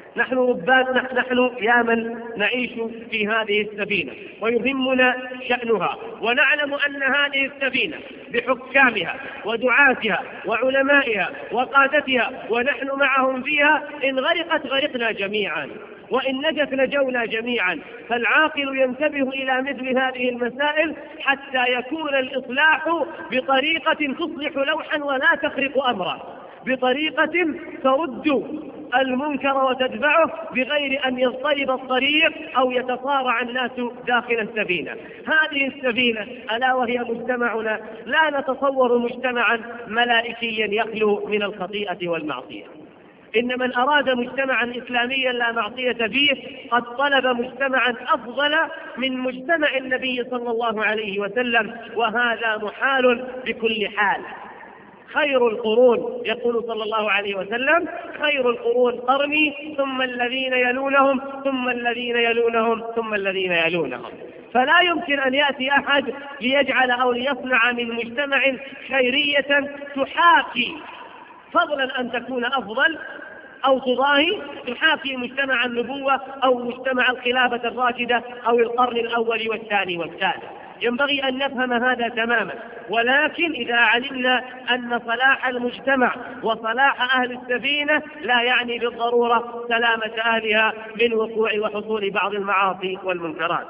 نحن يا من نعيش في هذه السفينة ويهمنا شأنها، ونعلم أن هذه السفينة بحكامها ودعاتها وعلمائها وقادتها ونحن معهم فيها، إن غرقت غرقنا جميعا، وإن نجت نجونا جميعا. فالعاقل ينتبه إلى مثل هذه المسائل حتى يكون الإصلاح بطريقة تصلح لوحا ولا تخرق أمرا، بطريقة ترد المنكر وتدفعه بغير أن يضطرب الطريق أو يتصارع الناس داخل السفينة. هذه السفينة ألا وهي مجتمعنا، لا نتصور مجتمعا ملائكيا يخلو من الخطيئة والمعصية. إن من أراد مجتمعا إسلاميا لا معصية فيه قد طلب مجتمعا أفضل من مجتمع النبي صلى الله عليه وسلم، وهذا محال بكل حال. خير القرون، يقول صلى الله عليه وسلم: خير القرون قرني، ثم الذين يلونهم، ثم الذين يلونهم، ثم الذين يلونهم. فلا يمكن أن يأتي أحد ليجعل أو ليصنع من مجتمع خيرية تحاكي، فضلا أن تكون أفضل أو تضاهي، تحاكي مجتمع النبوة أو مجتمع الخلافة الراشدة أو القرن الأول والثاني والثالث. ينبغي أن نفهم هذا تماما. ولكن إذا علمنا أن صلاح المجتمع وصلاح أهل السفينة لا يعني بالضرورة سلامة أهلها من وقوع وحصول بعض المعاصي والمنكرات.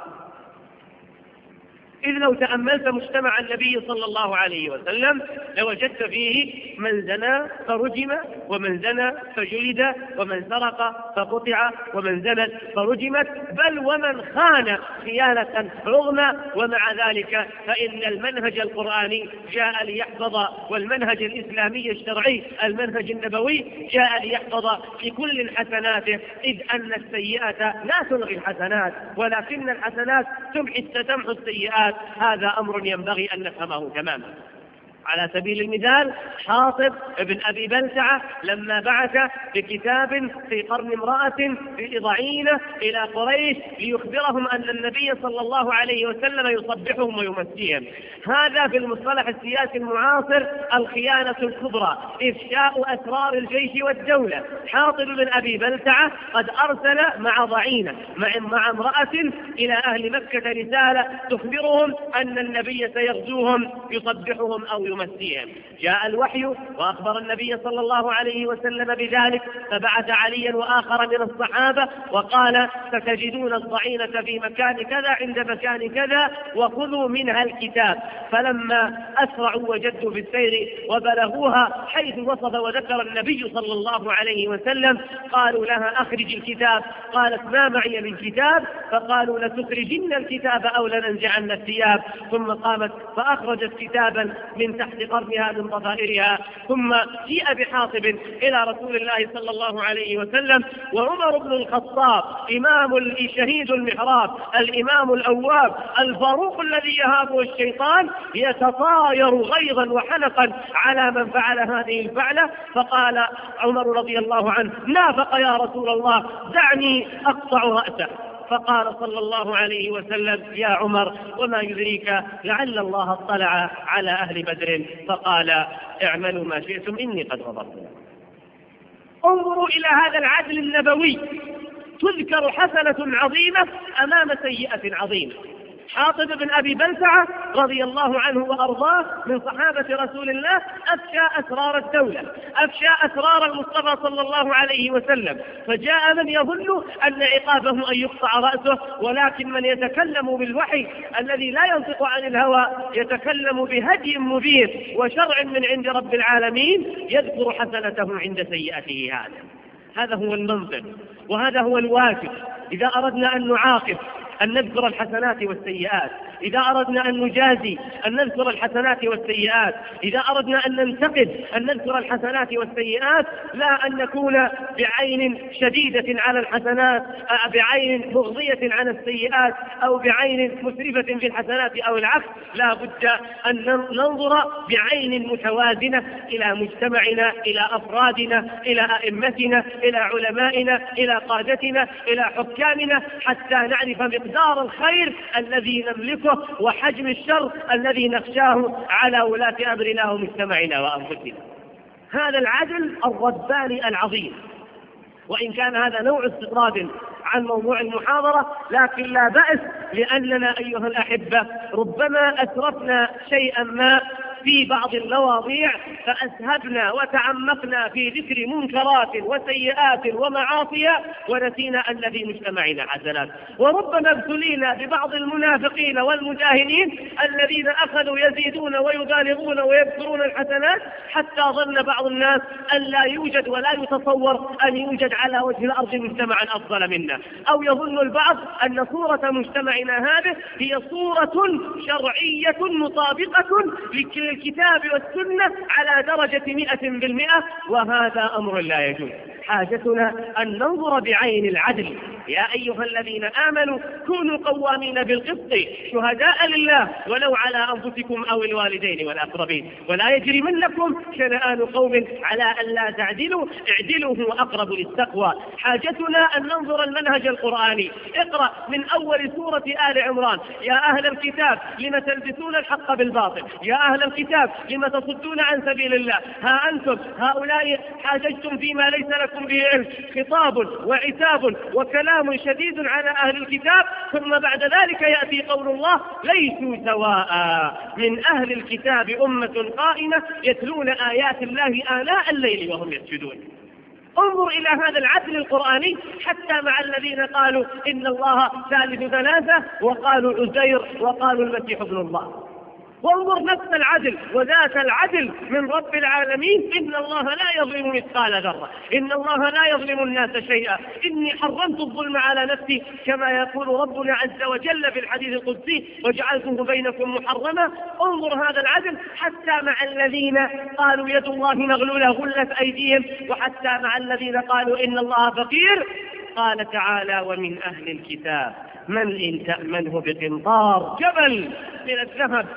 إذ لو تأملت مجتمع النبي صلى الله عليه وسلم لوجدت فيه من زنى فرجم، ومن زنى فجلد، ومن سرق فقطع، ومن زنت فرجمت، بل ومن خان خيانة عظمى. ومع ذلك فإن المنهج القرآني جاء ليحفظ، والمنهج الإسلامي الشرعي المنهج النبوي جاء ليحفظ في كل حسناته، إذ أن السيئة لا تلغي الحسنات، ولكن الحسنات تمحو السيئات. هذا أمر ينبغي أن نفهمه تماما. على سبيل المثال، حاطب ابن أبي بلتعة لما بعث بكتاب في قرن امرأة في ضعينة إلى قريش ليخبرهم أن النبي صلى الله عليه وسلم يصبحهم ويمسيهم، هذا في المصطلح السياسي المعاصر الخيانة الكبرى، إفشاء أسرار الجيش والدولة. حاطب بن أبي بلتعة قد أرسل مع ضعينة مع امرأة إلى أهل مكة رسالة تخبرهم أن النبي سيغزوهم يصبحهم أو يمسيهم. جاء الوحي وأخبر النبي صلى الله عليه وسلم بذلك، فبعث عليا وآخر من الصحابة وقال: ستجدون الضعينة في مكان كذا عند مكان كذا، وخذوا منها الكتاب. فلما أسرعوا وجدوا في السير وبلغوها حيث وصف وذكر النبي صلى الله عليه وسلم، قالوا لها: أخرج الكتاب. قالت: ما معي من كتاب. فقالوا: لتخرجن الكتاب أو لننزعن الثياب. ثم قامت فأخرجت كتابا من تحت قرنها من ضفائرها. ثم جيء بحاطب إلى رسول الله صلى الله عليه وسلم، وعمر بن الخطاب إمام شهيد المحراب، الإمام الأواب، الفاروق الذي يهابه الشيطان، يتطاير غيظا وحنقا على من فعل هذه الفعلة. فقال عمر رضي الله عنه: نافق يا رسول الله، دعني أقطع رأسه. فقال صلى الله عليه وسلم: يا عمر، وما يدريك لعل الله اطلع على أهل بدر فقال: اعملوا ما شئتم إني قد غفرت لكم. انظروا إلى هذا العدل النبوي، تذكر حسنة عظيمة أمام سيئة عظيمة. حاطب بن أبي بلتعة رضي الله عنه وأرضاه من صحابة رسول الله أفشى أسرار الدولة، أفشى أسرار المصطفى صلى الله عليه وسلم، فجاء من يظن أن عقابه أن يقطع رأسه، ولكن من يتكلم بالوحي الذي لا ينطق عن الهوى، يتكلم بهدي مبين وشرع من عند رب العالمين، يذكر حسنته عند سيئته. هذا هو المنطق، وهذا هو الواجب. إذا أردنا أن نعاقب أن نذكر الحسنات والسيئات، إذا أردنا أن نجازي أن نذكر الحسنات والسيئات، إذا أردنا أن ننتقد أن نذكر الحسنات والسيئات، لا أن نكون بعين شديدة على الحسنات، بعين مغضية عن السيئات، أو بعين مسرفة في الحسنات أو العكس. لا بد أن ننظر بعين متوازنة إلى مجتمعنا، إلى أفرادنا، إلى أئمتنا، إلى علمائنا، إلى قادتنا، إلى حكامنا، حتى نعرف مقدار الخير الذي نملكه وحجم الشر الذي نخشاه على ولاة أمرنا ومجتمعنا وأنفسنا. هذا العدل الرباني العظيم، وإن كان هذا نوع استطراد عن موضوع المحاضرة، لكن لا بأس، لأننا أيها الأحبة ربما أسرفنا شيئا ما في بعض المواضيع، فأسهبنا وتعمقنا في ذكر منكرات وسيئات ومعاصي، ونسينا أن في مجتمعنا حسنات. وربما ابتلينا ببعض المنافقين والمجاهلين الذين أخذوا يزيدون ويبالغون ويذكرون الحسنات، حتى ظن بعض الناس أن لا يوجد ولا يتصور أن يوجد على وجه الأرض مجتمعا أفضل منا، أو يظن البعض أن صورة مجتمعنا هذه هي صورة شرعية مطابقة للكتاب والسنة على درجة 100%، وهذا أمر لا يجوز. حاجتنا أن ننظر بعين العدل. يا أيها الذين آمنوا كونوا قوامين بالقسط شهداء لله ولو على أنفسكم أو الوالدين والأقربين، ولا يجرمنكم شنآن قوم على أن لا تعدلوا، اعدلوا هو أقرب للتقوى. حاجتنا أن ننظر المنهج القرآني. اقرأ من أول سورة آل عمران: يا أهل الكتاب لم تلبسون الحق بالباطل، يا أهل الكتاب لم تصدون عن سبيل الله، ها أنتم هؤلاء حاججتم فيما ليس لكم به علم، خطاب وعتاب وكلام شديد على أهل الكتاب. ثم بعد ذلك يأتي قول الله: ليسوا سواء من أهل الكتاب أمة قائمة يتلون آيات الله آناء الليل وهم يسجدون. انظر إلى هذا العدل القرآني حتى مع الذين قالوا إن الله ثالث ثلاثة، وقالوا عزير، وقالوا المسيح ابن الله. وانظر نفس العدل وذات العدل من رب العالمين: إن الله لا يظلم مثقال ذرة، إن الله لا يظلم الناس شيئا، إني حرمت الظلم على نفسي، كما يقول ربنا عز وجل في الحديث القدسي: وجعلته بينكم محرما. انظر هذا العدل حتى مع الذين قالوا يد الله مغلولة غلت أيديهم، وحتى مع الذين قالوا إن الله فقير. قال تعالى: ومن أهل الكتاب من إن تأمنه بقنطار جبل من الذهب،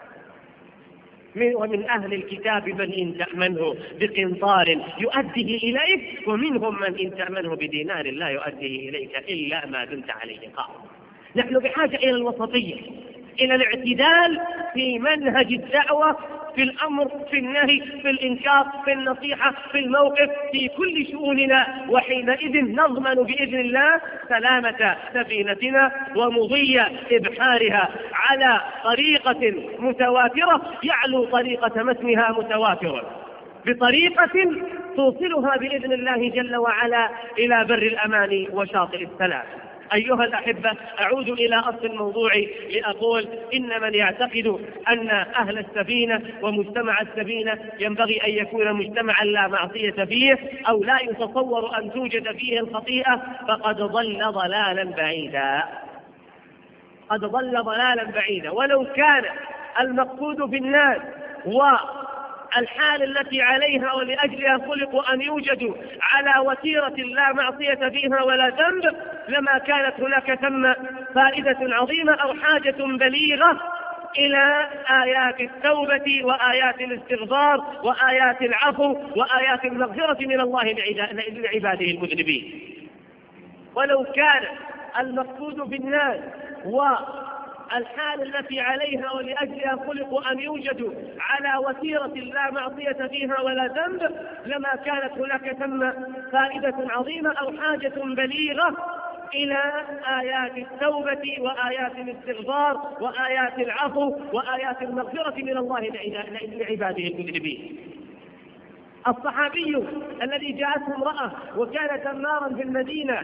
ومن أهل الكتاب من إن تأمنه بقنطار يؤديه إليك، ومنهم من إن تأمنه بدينار لا يؤديه إليك إلا ما دمت عليه قائما. نحن بحاجة إلى الوسطية، إلى الاعتدال في منهج الدعوة، في الأمر، في النهي، في الإنكار، في النصيحة، في الموقف، في كل شؤوننا. وحينئذ نضمن بإذن الله سلامة سفينتنا ومضي إبحارها على طريقة متواترة يعلو طريقة متنها متواترة، بطريقة توصلها بإذن الله جل وعلا إلى بر الأمان وشاطئ السلام. أيها الأحبة، أعود إلى أصل الموضوع لأقول: إن من يعتقد أن أهل السفينة ومجتمع السفينة ينبغي أن يكون مجتمعا لا معصية فيه، أو لا يتصور أن توجد فيه الخطيئة، فقد ضل ضلالا بعيدا، قد ضل ضلالا بعيدا. ولو كان المقصود في الناس والحال التي عليها ولأجلها خلقوا أن يوجدوا على وتيرة لا معصية فيها ولا ذنب، لما كانت هناك ثم فائدة عظيمة أو حاجة بليغة إلى آيات التوبة وآيات الاستغفار وآيات العفو وآيات المغفرة من الله لعباده المذنبين. ولو كان المقصود بالناس والحال التي عليها ولأجلها خلقوا أن يوجدوا على وتيرة لا معصية فيها ولا ذنب، لما كانت هناك ثم فائدة عظيمة أو حاجة بليغة إلى آيات التوبة وآيات الاستغفار وآيات العفو وآيات المغفرة من الله لعباده المذنبين. الصحابي الذي جاءته امرأة وكانت أمارا في المدينة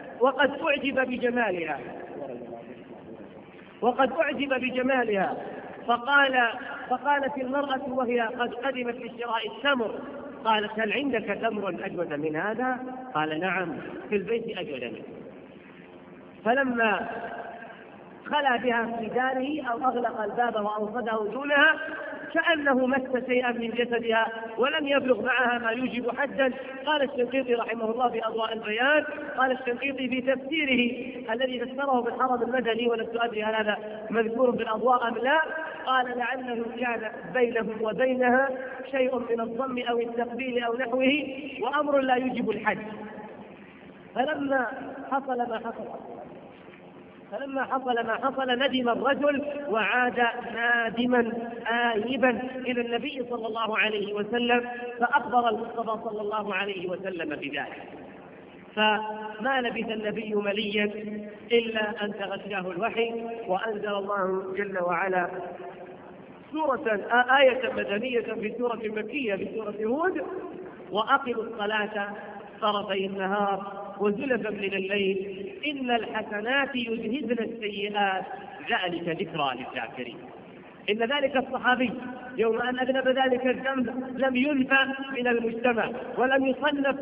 وقد أعجب بجمالها فقالت المرأة وهي قد قدمت لشراء التمر، قالت: هل عندك تمر أجود من هذا؟ قال: نعم، في البيت أجود منه. فلما خلا بها في داره أو أغلق الباب وأوصده دونها كأنه مس شيئا من جسدها ولم يبلغ معها ما يوجب حدا. قال الشنقيطي رحمه الله في أضواء البيان، قال الشنقيطي في تفسيره الذي فسره بالحرم المدني، ولست أدري هل هذا مذكور بالأضواء أم لا، قال: لعله كان بينهم وبينها شيء من الضم أو التقبيل أو نحوه، وأمر لا يوجب الحد. فلما حصل ما حصل ندم الرجل وعاد نادما آيبا إلى النبي صلى الله عليه وسلم، فأخبر المصطفى صلى الله عليه وسلم بذلك. فما لبث النبي مليا إلا أن تغشاه الوحي، وأنزل الله جل وعلا آية مدنية في سورة مكية في سورة هود: وأقموا الصلاة طرفي النهار وزلفا من الليل إن الحسنات يذهبن السيئات ذلك ذكرى للذاكرين. إن ذلك الصحابي يوم أن أذنب ذلك الذنب لم ينفى من المجتمع ولم يصنف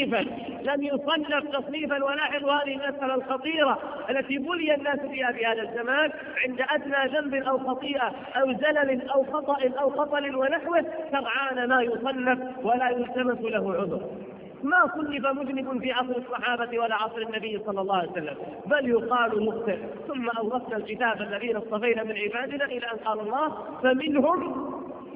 تصنيفا. ولاحظوا هذه المسألة الخطيرة التي بلي الناس فيها في هذا الزمان: عند أدنى ذنب أو خطيئة أو زلل أو خطأ أو خطل ونحوه سرعان ما يصنف ولا يلتمس له عذر. ما صنف مذنب في عصر الصحابة ولا عصر النبي صلى الله عليه وسلم، بل يقال مخطئ. ثم أورثنا الكتاب الذين اصطفينا من عبادنا إلى أن قال الله: فمنهم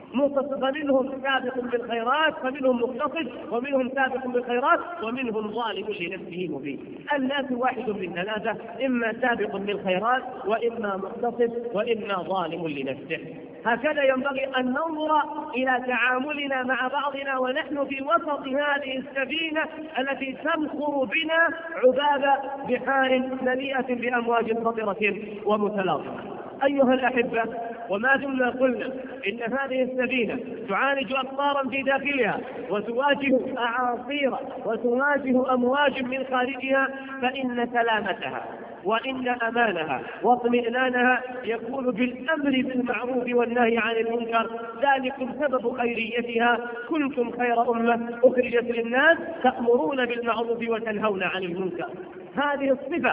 سابق بالخيرات، فمنهم مقتصد، ومنهم سابق بالخيرات، ومنهم ظالم لنفسه مبين. الناس واحد من ثلاثة: إما سابق بالخيرات، وإما مقتصد، وإما ظالم لنفسه. هكذا ينبغي أن ننظر إلى تعاملنا مع بعضنا ونحن في وسط هذه السفينة التي تمخر بنا عباب بحار مليئة بأمواج خطرة ومتلاطمة. أيها الأحبة، وما دمنا قلنا إن هذه السفينة تعالج أقطارا في داخلها وتواجه أعاصير وتواجه أمواج من خارجها، فإن سلامتها وإن أمانها واطمئنانها يكون بالأمر بالمعروف والنهي عن المنكر. ذلكم سبب خيريتها: كنتم خير أمة أخرجت للناس تأمرون بالمعروف وتنهون عن المنكر. هذه الصفة،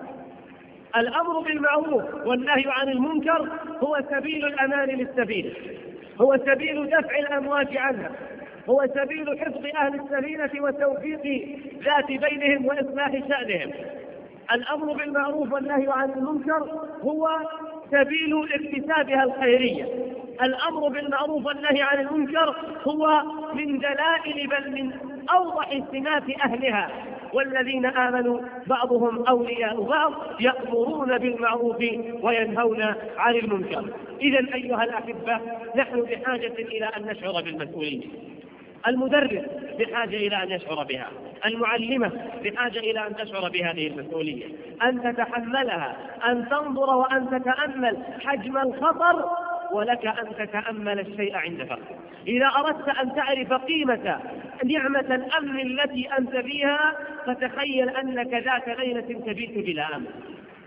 الأمر بالمعروف والنهي عن المنكر، هو سبيل الأمان للسفينة، هو سبيل دفع الأمواج عنها، هو سبيل حفظ أهل السفينة وتوفيق ذات بينهم وإصلاح شأنهم. الأمر بالمعروف والنهي عن المنكر هو سبيل اكتسابها الخيرية. الأمر بالمعروف والنهي عن المنكر هو من دلائل بل من أوضح سمات أهلها، والذين آمنوا بعضهم أولياء بعض يأمرون بالمعروف وينهون عن المنكر. إذن أيها الأحبة، نحن بحاجة إلى أن نشعر بالمسؤولية. المدرس بحاجة إلى أن يشعر بها، المعلمة بحاجة إلى أن تشعر بهذه المسؤولية، أن تتحملها، أن تنظر وأن تتأمل حجم الخطر، ولك أن تتأمل الشيء عند فقره. إذا أردت أن تعرف قيمة نعمة الأمن التي أنت فيها، فتخيل أنك ذات ليلة تبيت بلا أمن.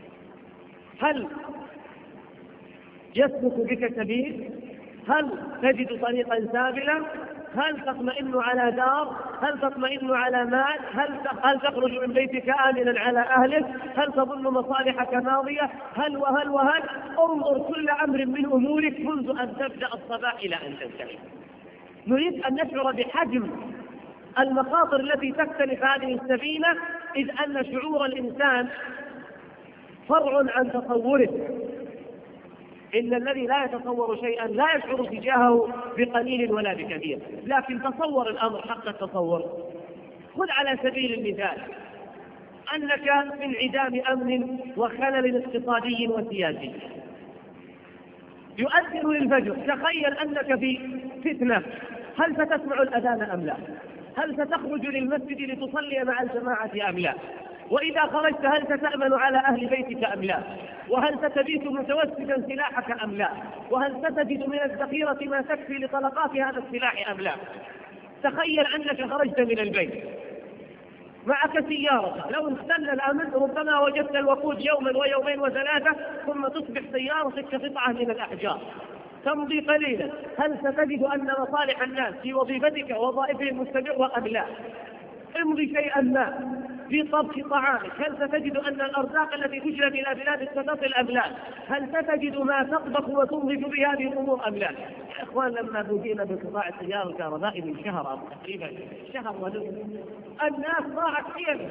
هل يسلك بك سبيل؟ هل تجد طريقا سابلا؟ هل تطمئن على دار؟ هل تطمئن على مال؟ هل تخرج من بيتك آمنا على أهلك؟ هل تظن مصالحك ماضية؟ هل وهل وهل؟ انظر كل أمر من أمورك منذ أن تبدأ الصباح إلى أن تنتهي. نريد أن نشعر بحجم المخاطر التي تختلف هذه السفينة، إذ أن شعور الإنسان فرع عن تصوره. إن الذي لا يتصور شيئا لا يشعر تجاهه بقليل ولا بكثير، لكن تصور الأمر حق التصور. خذ على سبيل المثال أنك من انعدام أمن وخلل اقتصادي وسياسي، يؤذن للفجر، تخيل أنك في فتنة، هل ستسمع الأذان أم لا؟ هل ستخرج للمسجد لتصلي مع الجماعة أم لا؟ وإذا خرجت هل ستأمن على أهل بيتك أم لا؟ وهل ستبيت متوسدا سلاحك أم لا؟ وهل ستجد من الذخيرة ما تكفي لطلقات هذا السلاح أم لا؟ تخيل أنك خرجت من البيت معك سيارة، لو اختل الأمن ربما وجدت الوقود يوما ويومين وثلاثة، ثم تصبح سيارتك كقطعة من الأحجار تمضي قليلا. هل ستجد أن مصالح الناس في وظيفتك ووظائفهم مستمرة أم لا؟ امضي شيئا ما في طبخ طعامك، هل ستجد أن الأرزاق التي تجلب إلى بلادك ستصل أم لا؟ هل ستجد ما تطبخ وتنظف بهذه الأمور أم لا؟ يا إخوان، لما بدينا بقطاع السيارة الكهربائي من شهر أو تقريبا شهر ونصف، الناس ضاعت قيمه.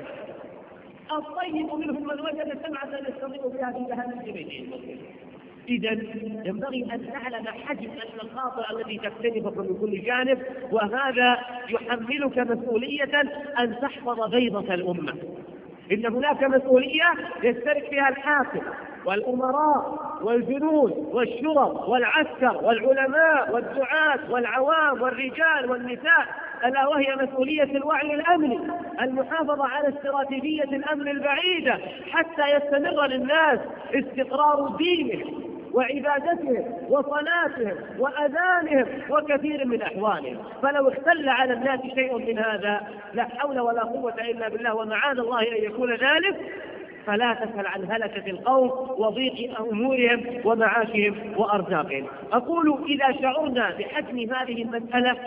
الطيب منهم من وجد سمعة يستطيع بها في جهنم بيته. إذا ينبغي أن نعلم حجم المخاطر التي تجتنبك من كل جانب، وهذا يحملك مسؤولية أن تحفظ بيضة الأمة. إن هناك مسؤولية يشترك فيها الحاكم والأمراء والجنود والشرط والعسكر والعلماء والدعاة والعوام والرجال والنساء، ألا وهي مسؤولية الوعي الأمني، المحافظة على استراتيجية الأمن البعيدة حتى يستمر للناس استقرار دينهم وعبادتهم وصلاتهم وأذانهم وكثير من أحوالهم. فلو اختل على الناس شيء من هذا لا حول ولا قوة إلا بالله، ومعاذ الله أن يكون ذلك، فلا تسأل عن هلكة القوم وضيق أمورهم ومعاشهم وأرزاقهم. أقول إذا شعرنا بحجم هذه المسألة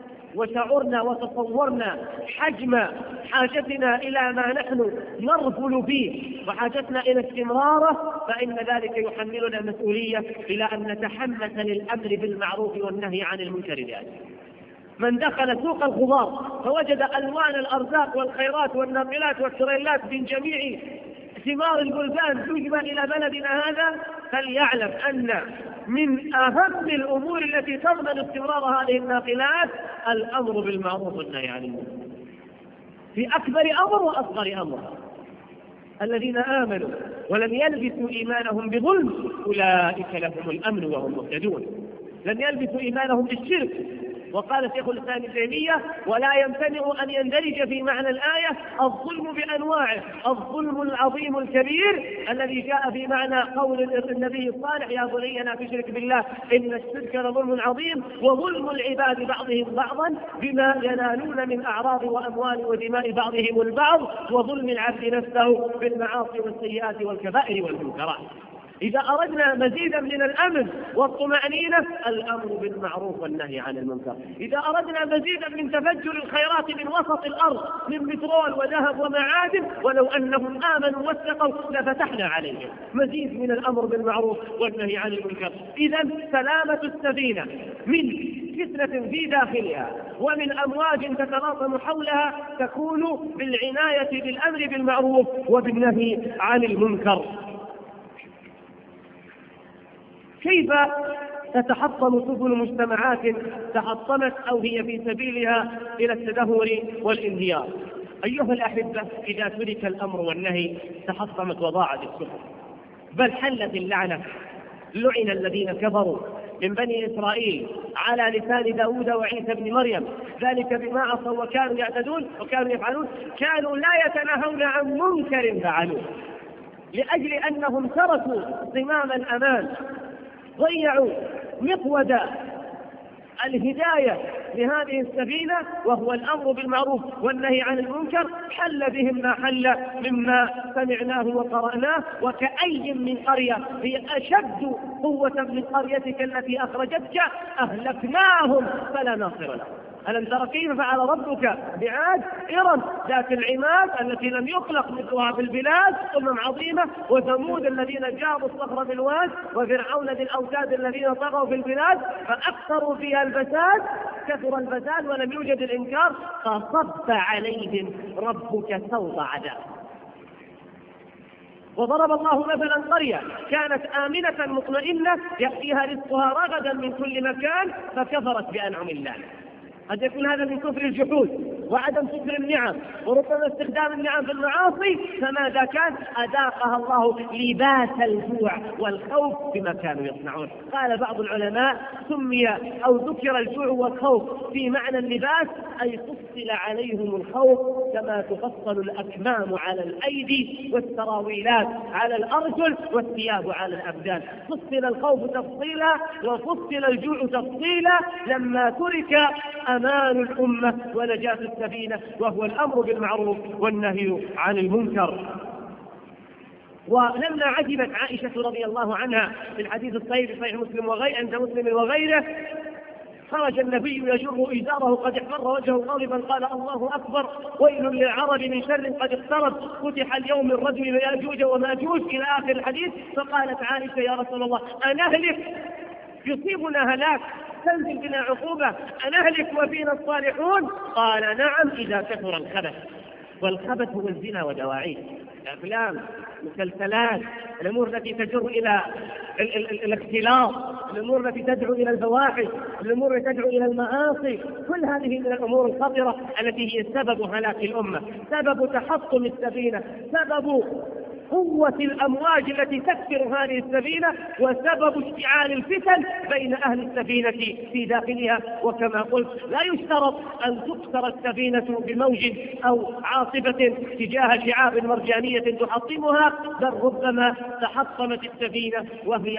وشعرنا وتصورنا حجم حاجتنا إلى ما نحن نرفل فيه وحاجتنا إلى استمراره، فإن ذلك يحملنا مسؤولية إلى أن نتحمس للأمر بالمعروف والنهي عن المنكر ذلك. من دخل سوق الخضار فوجد ألوان الأرزاق والخيرات والناقلات والتريلات من جميع ثمار البلدان تجمع إلى بلدنا هذا، فليعلم أن من أهم الأمور التي تضمن استمرار هذه الناقلات الأمر بالمعروف والنهي عن المنكر في أكبر أمر وأصغر أمر. الذين آمنوا ولم يلبسوا إيمانهم بظلم أولئك لهم الأمن وهم مهتدون. لم يلبسوا إيمانهم بالشرك. وقال شيخ الإسلام ابن تيمية: ولا يمتنع أن يندرج في معنى الآية الظلم بأنواعه، الظلم العظيم الكبير الذي جاء في معنى قول النبي الصالح: يا بني لا تشرك بالله إن الشرك لظلم عظيم، وظلم العباد بعضهم بعضا بما ينالون من أعراض وأموال ودماء بعضهم البعض، وظلم العبد نفسه بالمعاصي والسيئات والكبائر والمنكرات. إذا أردنا مزيدا من الأمن والطمأنينة الأمر بالمعروف والنهي عن المنكر. إذا أردنا مزيدا من تفجر الخيرات من وسط الأرض من بترول وذهب ومعادن، ولو أنهم آمنوا واتقوا لفتحنا عليهم مزيد من الأمر بالمعروف والنهي عن المنكر. إذا سلامة السفينة من فتنة في داخلها ومن أمواج تتلاطم حولها تكون بالعناية بالأمر بالمعروف وبالنهي عن المنكر. كيف تتحطم سبل مجتمعات تحطمت أو هي في سبيلها إلى التدهور والانهيار؟ أيها الأحبة، إذا ترك الأمر والنهي تحطمت وضاعت السبل، بل حلت اللعنة. لعن الذين كفروا من بني إسرائيل على لسان داود وعيسى بن مريم، ذلك بما عصوا وكانوا يعتدون وكانوا يفعلون، كانوا لا يتناهون عن منكر فعلوه، لأجل أنهم تركوا صمام الأمان، ضيعوا مقود الهداية لهذه السفينة وهو الأمر بالمعروف والنهي عن المنكر. حل بهم ما حل مما سمعناه وقرأناه. وكأي من قرية هي أشد قوة من قريتك التي أخرجتك أهلكناهم فلا ناصر لهم. ألم تر كيف فعل ربك بعاد إرم ذات العماد التي لم يخلق مثلها في البلاد عظيمة، وثمود الذين جابوا الصخر بالواد، وفرعون ذي الأوتاد الذين طغوا في البلاد فأكثروا فيها الفساد، كثر الفساد ولم يوجد الإنكار فصب عليهم ربك سوط عذاب. وضرب الله مثلا قرية كانت آمنة مطمئنة يأتيها رزقها رغدا من كل مكان فكفرت بأنعم الله. قد يكون هذا من كفر الجحود وعدم شكر النعم وربما استخدام النعم في المعاصي، فماذا كان؟ أذاقها الله لباس الجوع والخوف بما كانوا يصنعون. قال بعض العلماء سمي أو ذكر الجوع والخوف في معنى اللباس أي فصل عليهم الخوف كما تفصل الأكمام على الأيدي والسراويلات على الأرجل والثياب على الأبدان. فصل الخوف تفصيلا وفصل الجوع تفصيلا لما ترك أمان الأمة ونجاة السفينة، وهو الأمر بالمعروف والنهي عن المنكر. ولما عجبت عائشة رضي الله عنها في الحديث الصحيح في صحيح مسلم عند مسلم وغيره، خرج النبي يجر إزاره قد احمر وجهه غاضبا قال الله أكبر ويل للعرب من شر قد اقترب فتح اليوم من رجم يأجوج وماجوج إلى آخر الحديث. فقالت عائشة يا رسول الله أنهلك يصيبنا هلاك تنزل بنا عقوبة أنهلك وفينا الصالحون؟ قال نعم إذا كثر الخبث. والخبث هو الزنا ودواعيه، الأفلام، مسلسلات، الأمور التي تجر إلى الاختلاط، الأمور التي تدعو إلى الفواحش، الأمور التي تدعو إلى المعاصي، كل هذه من الأمور الخطرة التي هي سبب هلاك الأمة، سبب تحطم السفينة، سبب قوة الأمواج التي تكسر هذه السفينة، وسبب اشتعال الفتن بين أهل السفينة في داخلها. وكما قلت لا يشترط أن تكسر السفينة بموج أو عاصفة تجاه شعاب مرجانية تحطمها، بل ربما تحطمت السفينة وهي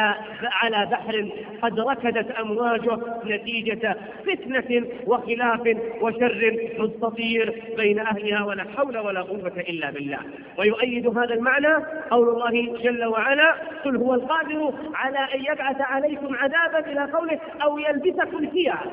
على بحر قد ركدت أمواجه نتيجة فتنة وخلاف وشر مستطير بين أهلها، ولا حول ولا قوة إلا بالله. ويؤيد هذا المعنى قول الله جل وعلا قل هو القادر على أن يبعث عليكم عذابا إلى قوله أو يلبسكم شيعا.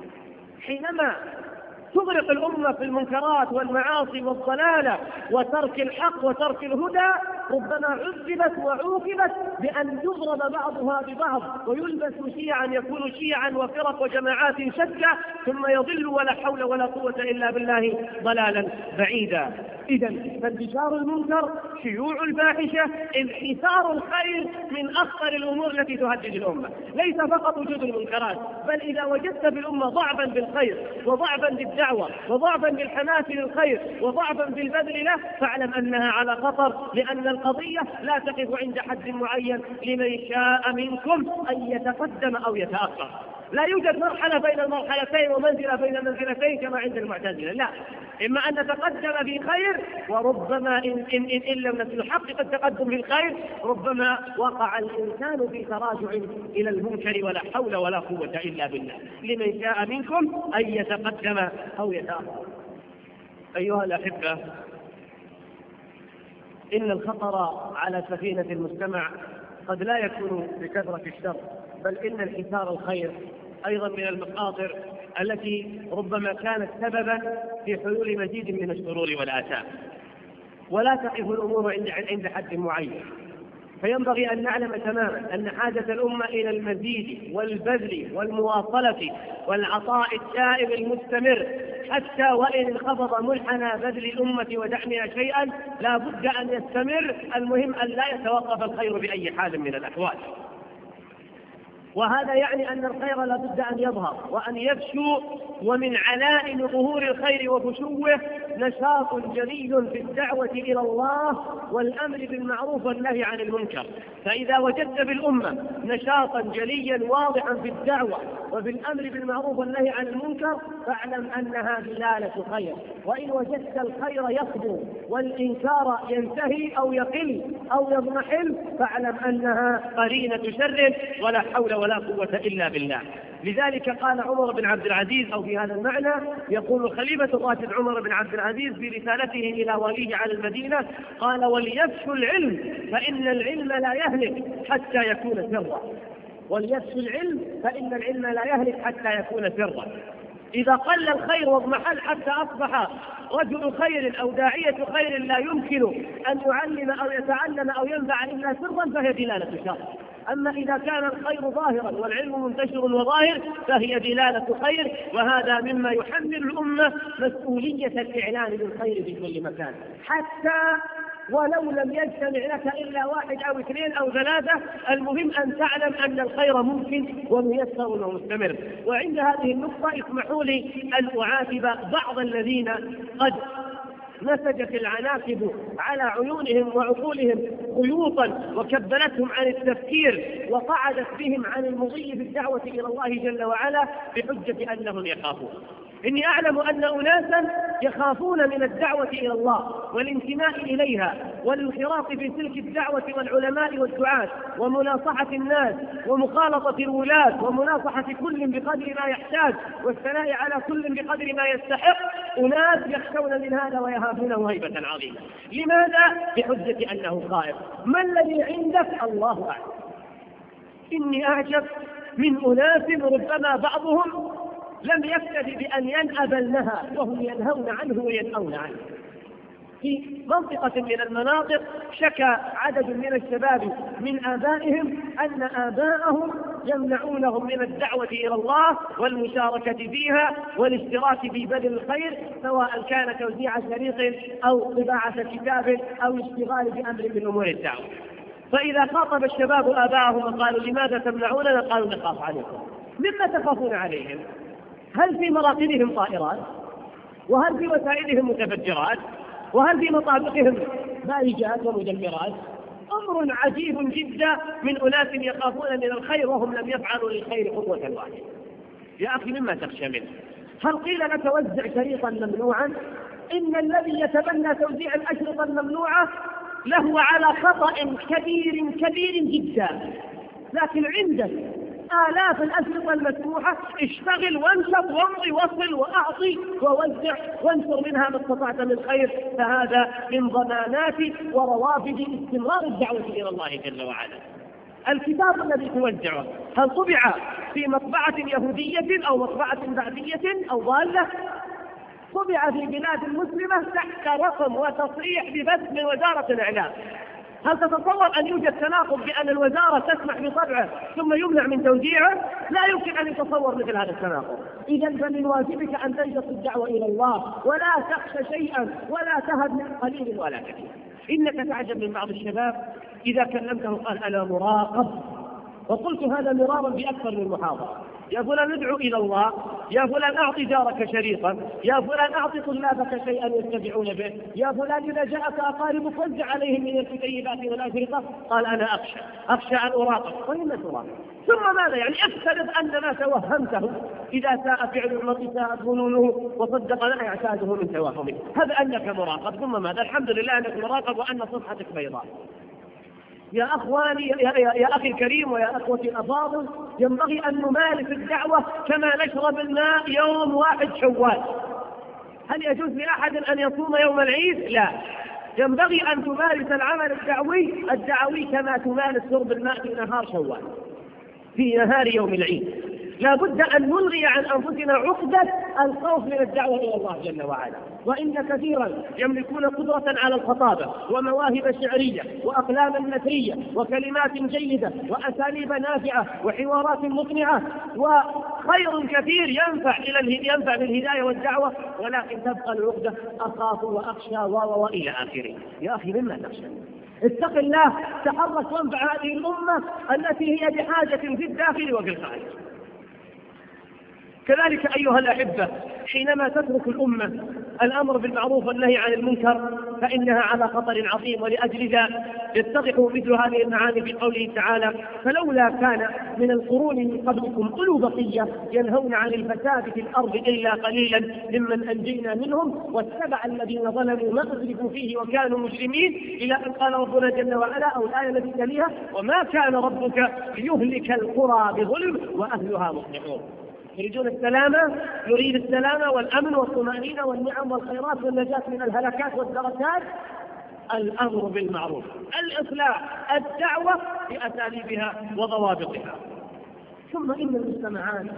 حينما تغرق الأمة في المنكرات والمعاصي والضلالة وترك الحق وترك الهدى، ربما عذبت وعوقبت بأن يضرب بعضها ببعض ويلبس شيعا، يكون شيعا وفرق وجماعات شتى ثم يضل ولا حول ولا قوة إلا بالله ضلالا بعيدا. إذن فانتشار المنكر، شيوع الفاحشة، انحسار الخير من أخطر الأمور التي تهدد الأمة. ليس فقط وجود المنكرات، بل إذا وجدت في الأمة ضعفا بالخير وضعفا بالدعوة وضعفا بالحماس للخير وضعفا بالبذل له، فاعلم أنها على خطر، لأن القضية لا تقف عند حد معين لمن شاء منكم أن يتقدم أو يتأخر. لا يوجد مرحلة بين المرحلتين ومنزلة بين المنزلتين كما عند المعتزلة، لا، إما أن نتقدم في خير وربما إن لم نحقق التقدم في الخير ربما وقع الإنسان في تراجع إلى المنكر، ولا حول ولا قوة إلا بالله. لمن شاء منكم أن يتقدم أو يتأخر. أيها الأحبة، إن الخطر على سفينة المجتمع قد لا يكون بكثرة الشر، بل إن انحسار الخير أيضا من المخاطر التي ربما كانت سببا في حلول مزيد من الشرور والآثام. ولا تقف الأمور عند حد معين، فينبغي أن نعلم تماما أن حاجة الأمة إلى المزيد والبذل والمواصلة والعطاء الدائم المستمر، حتى وإن انخفض منحنى بذل الأمة ودعمها شيئا لا بد أن يستمر. المهم أن لا يتوقف الخير بأي حال من الأحوال. وهذا يعني أن الخير لا بد أن يظهر وأن يفشو، ومن علائم ظهور الخير وفشوه نشاط جلي في الدعوة إلى الله والأمر بالمعروف والنهي عن المنكر. فإذا وجدت بالأمة نشاطا جليا واضحا في الدعوة وفي الأمر بالمعروف والنهي عن المنكر فاعلم أنها دلالة خير. وإن وجدت الخير يخبو والإنكار ينتهي أو يقل أو يضمحل فاعلم أنها قرينة شر، ولا حول ولا قوة إلا بالله. لذلك قال عمر بن عبد العزيز، أو في هذا المعنى يقول الخليفة الراشد عمر بن عبد العزيز في رسالته إلى وليه على المدينة، قال وليفشوا العلم فإن العلم لا يهلك حتى يكون سرا. وليفشوا العلم فإن العلم لا يهلك حتى يكون سرا. إذا قل الخير واضمحل حتى أصبح رجل خير أو داعية خير لا يمكن أن يعلم أو يتعلم أو ينفع إلا سرا فهي دلالة شر. أما إذا كان الخير ظاهرا والعلم منتشر وظاهر فهي دلالة خير، وهذا مما يحمل الأمة مسؤولية الإعلان بالخير في كل مكان، حتى ولو لم يجتمع لك إلا 1 أو 2 أو 3، المهم أن تعلم أن الخير ممكن وميسر ومستمر. وعند هذه النقطة اسمحوا لي أن أعاتب بعض الذين قد نسجت العناكب على عيونهم وعقولهم خيوطا وكبلتهم عن التفكير وقعدت بهم عن المضي بالدعوة إلى الله جل وعلا بحجة أنهم يخافون. إني أعلم أن أناسا يخافون من الدعوة إلى الله والانتماء إليها والانخراط في سلك الدعوة والعلماء والدعاة ومناصحة الناس ومخالطة الولاة ومناصحة كل بقدر ما يحتاج والثناء على كل بقدر ما يستحق. أناس يخشون من هذا ويهابونه هيبة عظيمة. لماذا؟ بحجة أنه خائف. ما الذي عندك؟ الله أعلم. إني أعجب من أناس ربما بعضهم لم يكتف بأن ينأب النهى وهم ينهون عنه وينأون عنه. في منطقة من المناطق شكى عدد من الشباب من آبائهم أن آباءهم يمنعونهم من الدعوة إلى الله والمشاركة فيها والاشتراك في بذل الخير، سواء كان توزيع شريط أو طباعة كتاب أو اشتغال بأمر من أمور الدعوة. فإذا خاطب الشباب آباءهم وقالوا لماذا تمنعوننا؟ قالوا نخاف عليكم. مما تخافون عليهم؟ هل في مراقبهم طائرات؟ وهل في وسائلهم متفجرات؟ وهل في مطابقهم بارجات ومدمرات؟ أمر عجيب جدا من أناس يخافون من الخير وهم لم يفعلوا للخير خطوة واحدة. يا أخي مما تخشى منه؟ هل قيل لك وزع شريطا ممنوعا؟ إن الذي يتبنى توزيع الأشرطة الممنوعة له على خطأ كبير كبير جدا، لكن عندك آلاف الأشرطة المسموحة، اشتغل وانشط وامضي وصل وأعطي ووزع وانشر منها ما استطعت من خير، فهذا من ضمانات وروافد استمرار الدعوة إلى الله جل وعلا. الكتاب الذي توزعه هل طبع في مطبعة يهودية أو مطبعة بعثية أو ضالة؟ طبع في بلاد مسلمة تحت رقم وتصريح ببث من وزارة الإعلام. هل تتصور أن يوجد تناقض بأن الوزارة تسمح بطبعه ثم يمنع من توزيعه؟ لا يمكن أن يتصور مثل هذا التناقض. إذا فمن واجبك أن تنشط الدعوة إلى الله ولا تخشى شيئا ولا تهب من قليل ولا كثير. إنك تعجب من بعض الشباب إذا كلمته قال أنا مراقب، وقلت هذا مرارا بأكثر من محاضرة. يا فلان ادعو إلى الله، يا فلان أعطي جارك شريطا، يا فلان أعطي طلابك شيئا يتبعون به، يا فلان إذا جاءك أقاربك وزع عليهم من الكتيبات والأشرطة. قال أنا أخشى أن أراقب. ولما تراقب؟ ثم ماذا؟ يعني افترض أن ما توهمته إذا ساء فعل المرء ساءت ظنونه وصدق لا يعتاده من توهمه، هذا أنك مراقب. ثم ماذا؟ الحمد لله أنك مراقب وأن صفحتك بيضاء. يا أخواني يا أخي الكريم ويا أخوتي الأفاضل، ينبغي أن نمارس الدعوة كما نشرب الماء يوم 1 شوال. هل يجوز لأحد أن يصوم يوم العيد؟ لا. ينبغي أن تمارس العمل الدعوي كما تمارس شرب الماء في نهار شوال، في نهار يوم العيد. لا بد أن نلغي عن أنفسنا عقدة الخوف من الدعوة إلى الله جل وعلا. وإن كثيرا يملكون قدرة على الخطابة ومواهب شعرية وأقلاما نثرية وكلمات جيدة وأساليب نافعة وحوارات مقنعة وخير كثير ينفع بالهداية والدعوة، ولكن تبقى العقدة أخاف وأخشى وإلى آخره. يا أخي مما تخشى؟ اتق الله، تحرك وانفع هذه الأمة التي هي بحاجة في الداخل وفي الخارج. كذلك أيها الأحبة، حينما تترك الأمة الأمر بالمعروف والنهي عن المنكر فإنها على خطر عظيم. ولأجل ذلك يتضح مثل هذه المعاني في قوله تعالى: فلولا كان من القرون من قبلكم أولو بقية ينهون عن الفساد في الأرض إلا قليلا ممن أنجينا منهم واتبع الذين ظلموا ما أسرفوا فيه وكانوا مجرمين، إلى أن قال ربنا جل وعلا أو الآية التي تليها: وما كان ربك ليهلك القرى بظلم وأهلها مصلحون. يريدون السلامة، نريد السلامة والأمن والطمأنينة والنعم والخيرات والنجاة من الهلكات والدركات. الأمر بالمعروف، الإصلاح، الدعوة بأساليبها وضوابطها. ثم إن المجتمعات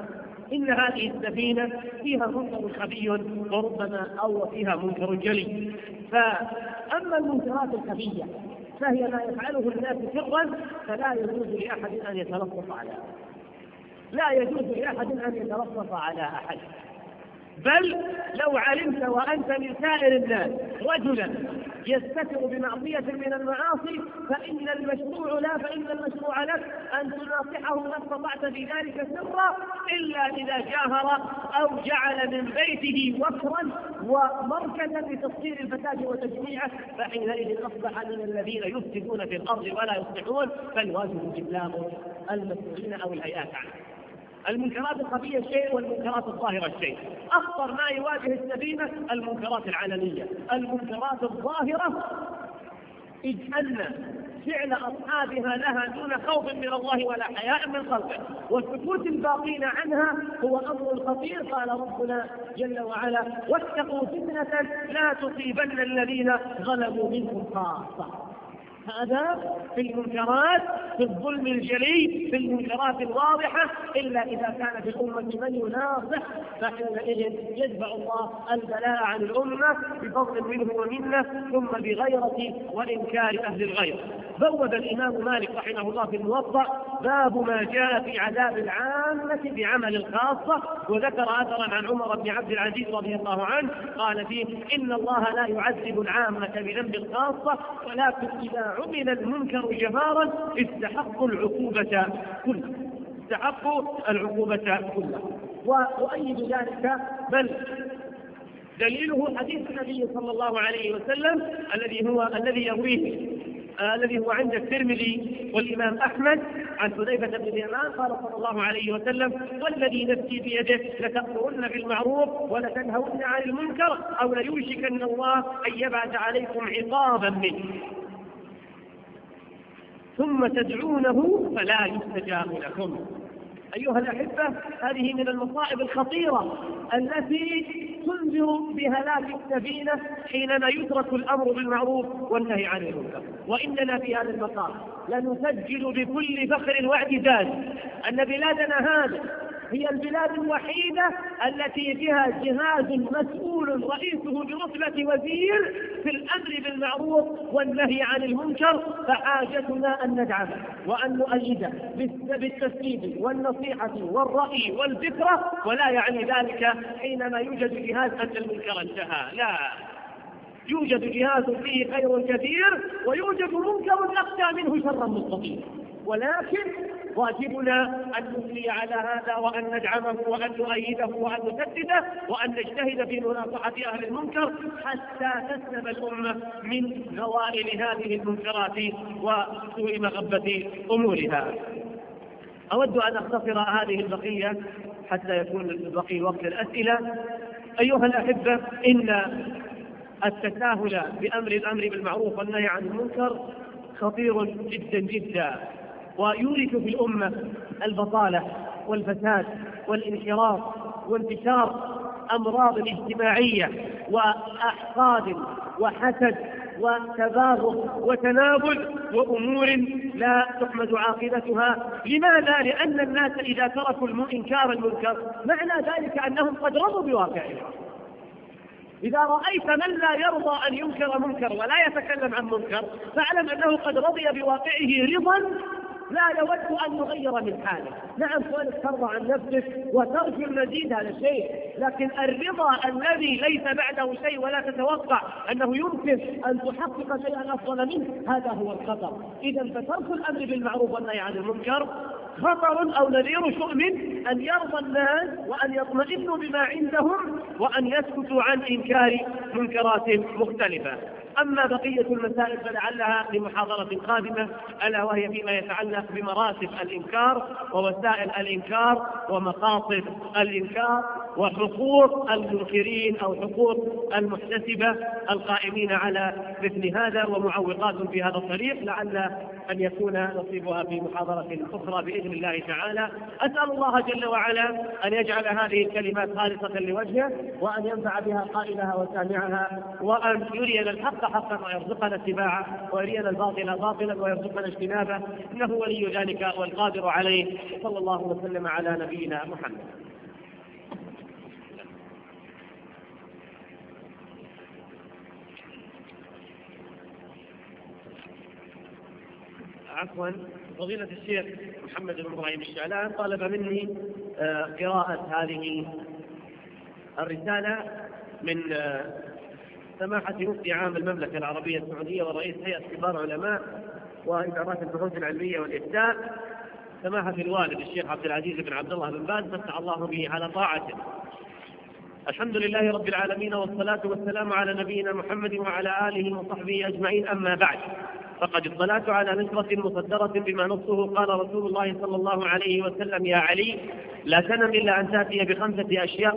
إن هذه السفينة فيها منكر خفي وربما أو فيها منكر جلي. فأما المنكرات الخفية فهي ما يفعله الناس سرا، فلا يجوز لأحد أن يتلطف عليها، لا يجوز لأحد أن يتلطف على أحد. بل لو علمت وأنت من سائر الناس رجلا يستتر بمعصية من المعاصي فإن المشروع لك أن تناصحه ما استطعت في ذلك سرا، إلا إذا جاهر أو جعل من بيته وكرا ومركزا لتصدير الفساد وتجميعه، فحينئذ أصبح من الذين يفسدون في الأرض ولا يصلحون، فالواجب إبلاغ المسؤولين أو الهيئات عنه. المنكرات الخفية شيء والمنكرات الظاهرة شيء. أخطر ما يواجه السفينة المنكرات العلنية. المنكرات الظاهرة إذ أن فعل أصحابها لها دون خوف من الله ولا حياء من خلقه، والسكوت الباقين عنها هو أمر خطير. قال ربنا جل وعلا: واتقوا فتنة لا تصيبن الذين ظلموا منكم خاصة. هذا في المنكرات، في الظلم الجلي، في المنكرات الواضحة، إلا إذا كان في الأمة من يناصح، فحينئذ يدفع الله البلاء عن الأمة بفضل منه ومنه، ثم بغيرة وإنكار أهل الغير. بوب الإمام مالك رحمه الله في الموطأ باب ما جاء في عذاب العامة بعمل الخاصة، وذكر أثرا عن عمر بن عبد العزيز رضي الله عنه قال فيه: إن الله لا يعذب العامة بذنب الخاصة، ولكن إذا عمل المنكر جهارا استحقوا العقوبة كلها. وأؤيد ذلك، بل دليله حديث النبي صلى الله عليه وسلم الذي هو عند الترمذي والإمام أحمد عن حذيفة بن اليمان قال صلى الله عليه وسلم: والذي نفسي بيده لتأمرن بالمعروف ولتنهون عن المنكر أو ليوشكن الله أن يبعث عليكم عقابا منه ثم تدعونه فلا يستجاب لكم. أيها الأحبة، هذه من المصائب الخطيرة التي تنذر بهلاك السفينة حينما يترك الأمر بالمعروف والنهي عن المنكر. وإننا في هذا المقام لنسجل بكل فخر واعتزاز أن بلادنا هذه هي البلاد الوحيدة التي فيها جهاز مسؤول رئيسه برتبة وزير في الأمر بالمعروف والنهي عن المنكر، فحاجتنا أن ندعمه وأن نؤيده بالتسديد والنصيحة والرأي والفكرة، ولا يعني ذلك حينما يوجد جهاز أن المنكر انتهى. لا، يوجد جهاز فيه خير كثير ويوجد منكر أخشى منه شرا مستطيلا، ولكن واجبنا أن نثني على هذا وأن ندعمه وأن نؤيده وأن نسدده وأن نجتهد في مناصحة أهل المنكر حتى تسلم الأمة من نوائل هذه المنكرات وسوء مغبة أمورها. أود أن أختصر هذه البقية حتى يكون بقي وقت الأسئلة. أيها الأحبة، إن التساهل الأمر بالمعروف والنهي عن المنكر خطير جدا جدا، ويورث في الأمة البطالة والفساد والانحراف وانتشار أمراض اجتماعية وأحقاد وحسد وتباغض وتنابل وأمور لا تحمد عاقبتها. لماذا؟ لأن الناس إذا تركوا إنكار المنكر معنى ذلك أنهم قد رضوا بواقعهم. إذا رأيت من لا يرضى أن ينكر منكر ولا يتكلم عن منكر فاعلم أنه قد رضي بواقعه رضا لا يود أن يغير من حاله. نعم، كونك ترضى عن نفسك وترجو المزيد هذا شيء، لكن الرضا الذي ليس بعده شيء ولا تتوقع أنه يمكن أن تحقق شيئا أفضل منه، هذا هو الخطر. إذا فترك الأمر بالمعروف والنهي عن المنكر خطر أو نذير شؤم أن يرضى الناس وأن يطمئنوا بما عندهم وأن يسكتوا عن إنكار منكرات مختلفة. أما بقية المسائل فلعلها لمحاضرة قادمة، ألا وهي فيما يتعلق بمراتب الإنكار ووسائل الإنكار ومقاصد الإنكار وحقوق المنكرين أو حقوق المحتسبة القائمين على مثل هذا ومعوقات في هذا الطريق، لعل أن يكون نصيبها في محاضرة أخرى بإذن الله تعالى. أسأل الله جل وعلا أن يجعل هذه الكلمات خالصة لوجهه وأن ينفع بها قائلها وسامعها، وأن يرينا الحق حقا ويرزقنا اتباعه، ويرينا الباطل باطلا ويرزقنا اجتنابه، إنه ولي ذلك والقادر عليه. صلى الله وسلم على نبينا محمد. عفوا فضيلة الشيخ محمد بن إبراهيم الشعلان طلب مني قراءة هذه الرسالة من سماحة مفتي عام المملكة العربية السعودية ورئيس هيئة كبار علماء وإدارات البحوث العلمية والإفتاء، سماحة الوالد الشيخ عبد العزيز بن عبد الله بن باز فتح الله به على طاعته. الحمد لله رب العالمين، والصلاة والسلام على نبينا محمد وعلى آله وصحبه أجمعين، أما بعد، فقد الصلاة على نشرة مصدرة بما نصه قال رسول الله صلى الله عليه وسلم: يا علي لا تنم إلا أن تأتي ب5 أشياء،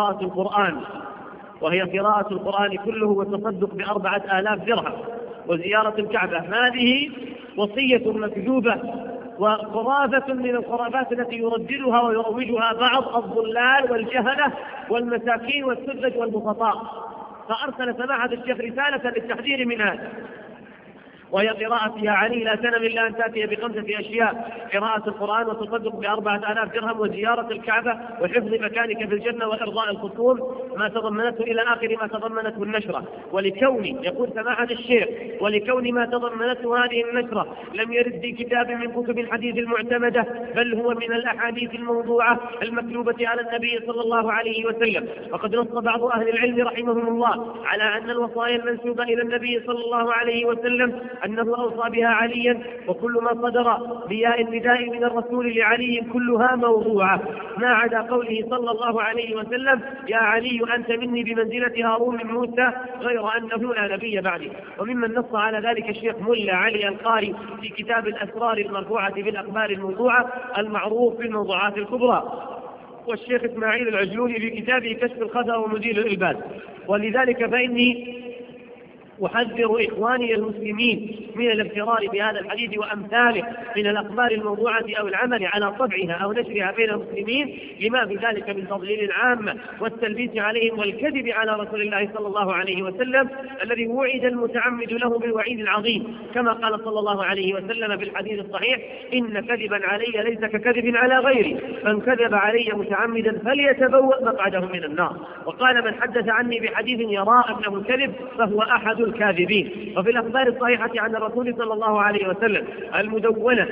وهي قراءة القرآن كله، والتصدق ب4000 درهم، وزيارة الكعبة. هذه وصية مكذوبة وخرافة من الخرافات التي يرددها ويروجها بعض الضلال والجهلة والمساكين والسذج والبسطاء. فأرسل سماحة الشيخ رسالة للتحذير من هذا، وهي قراءة يا علي لا تنم إلا أن تأتي ب5 أشياء: قراءة القرآن، وتصدق ب4000 درهم، وزيارة الكعبة، وحفظ مكانك في الجنة، وإرضاء الخصوم، ما تضمنته إلى آخر ما تضمنته النشرة. يقول سماحة الشيخ: ولكون ما تضمنته هذه النشرة لم يرد في كتاب من كتب الحديث المعتمدة، بل هو من الأحاديث الموضوعة المكتوبة على النبي صلى الله عليه وسلم، وقد نص بعض أهل العلم رحمهم الله على أن الوصايا المنسوبة إلى النبي صلى الله عليه وسلم أنه أوصى بها عليا، وكل ما صدر بياء النداء من الرسول لعلي كلها موضوعة، ما عدا قوله صلى الله عليه وسلم: يا علي أنت مني بمنزلة هارون من موسى، غير أنه لا نبي بعدي. وممن نص على ذلك الشيخ ملا علي القاري في كتاب الأسرار المرفوعة بالأخبار الموضوعة المعروف بالموضوعات الكبرى، والشيخ إسماعيل العجلوني في كتابه كشف الخفا ومزيل الإلباس. ولذلك فإني أحذر إخواني المسلمين من الاغترار بهذا الحديث وأمثاله من الأخبار الموضوعة أو العمل على طبعها أو نشرها بين المسلمين، لما في ذلك من تضليل العامة والتلبيس عليهم والكذب على رسول الله صلى الله عليه وسلم، الذي وعد المتعمد له بالوعيد العظيم، كما قال صلى الله عليه وسلم في الحديث الصحيح: إن كذبا علي ليس ككذب على غيري، من كذب علي متعمدا فليتبوأ مقعده من النار. وقال: من حدث عني بحديث يرى أنه الكذب فهو أحد الكاذبين. وفي الأخبار الصحيحة عن الرسول صلى الله عليه وسلم المدونة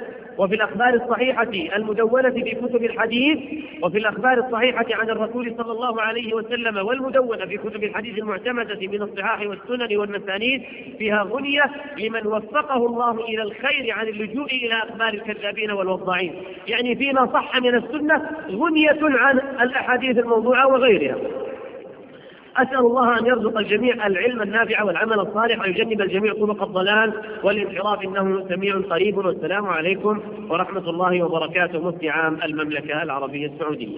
في كتب الحديث، وفي الأخبار الصحيحة عن الرسول صلى الله عليه وسلم والمدونة في كتب الحديث المعتمدة من الصحاح والسنن والمسانيد، فيها غنية لمن وفقه الله إلى الخير عن اللجوء إلى أخبار الكذابين والوضاعين، يعني فيما صح من السنة غنية عن الأحاديث الموضوعة وغيرها. أسأل الله أن يرزق الجميع العلم النافع والعمل الصالح، ويجنب الجميع طرق الضلال والانحراف، إنه سميع قريب. والسلام عليكم ورحمة الله وبركاته. مفتي عام المملكة العربية السعودية.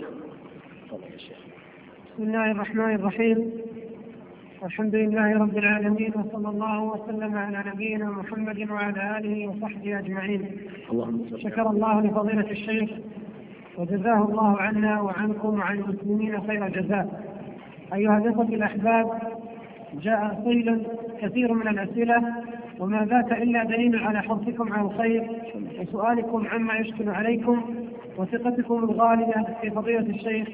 بسم الله الرحمن الرحيم، الحمد لله رب العالمين، وصلى الله وسلم على نبينا محمد وعلى آله وصحبه أجمعين. شكر الله لفضيلة الشيخ، وجزاه الله عنا وعنكم وعن المسلمين خير جزاء. أيها الأخوة الأحباب، جاء صيل كثير من الأسئلة، وما ذاك إلا دليل على حرصكم على الخير وسؤالكم عما يشكل عليكم، وثقتكم الغالية في فضيلة الشيخ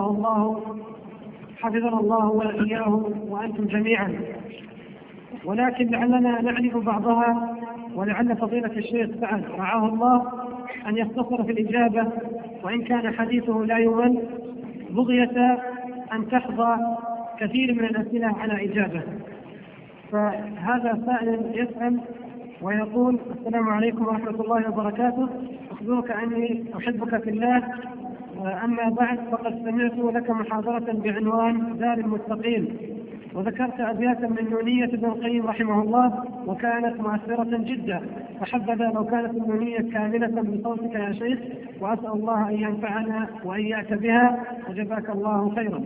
حفظنا الله وإياه وأنتم جميعا. ولكن لعلنا نعرف بعضها، ولعل فضيلة الشيخ سعد رعاه الله أن يختصر في الإجابة، وإن كان حديثه لا يمل، بغية أن تحظى كثير من الأسئلة على إجابة. فهذا سائل يسأل ويقول: السلام عليكم ورحمة الله وبركاته، أخبرك أني أحبك في الله، أما بعد فقد سمعت لك محاضرة بعنوان دار المتقين، وذكرت أبياتا من نونية ابن القيم رحمه الله، وكانت مؤثرة جدا، فحبذا لو كانت النونية كاملة بصوتك يا شيخ، وأسأل الله أن ينفعنا وإياك بها، وجزاك الله خيرا.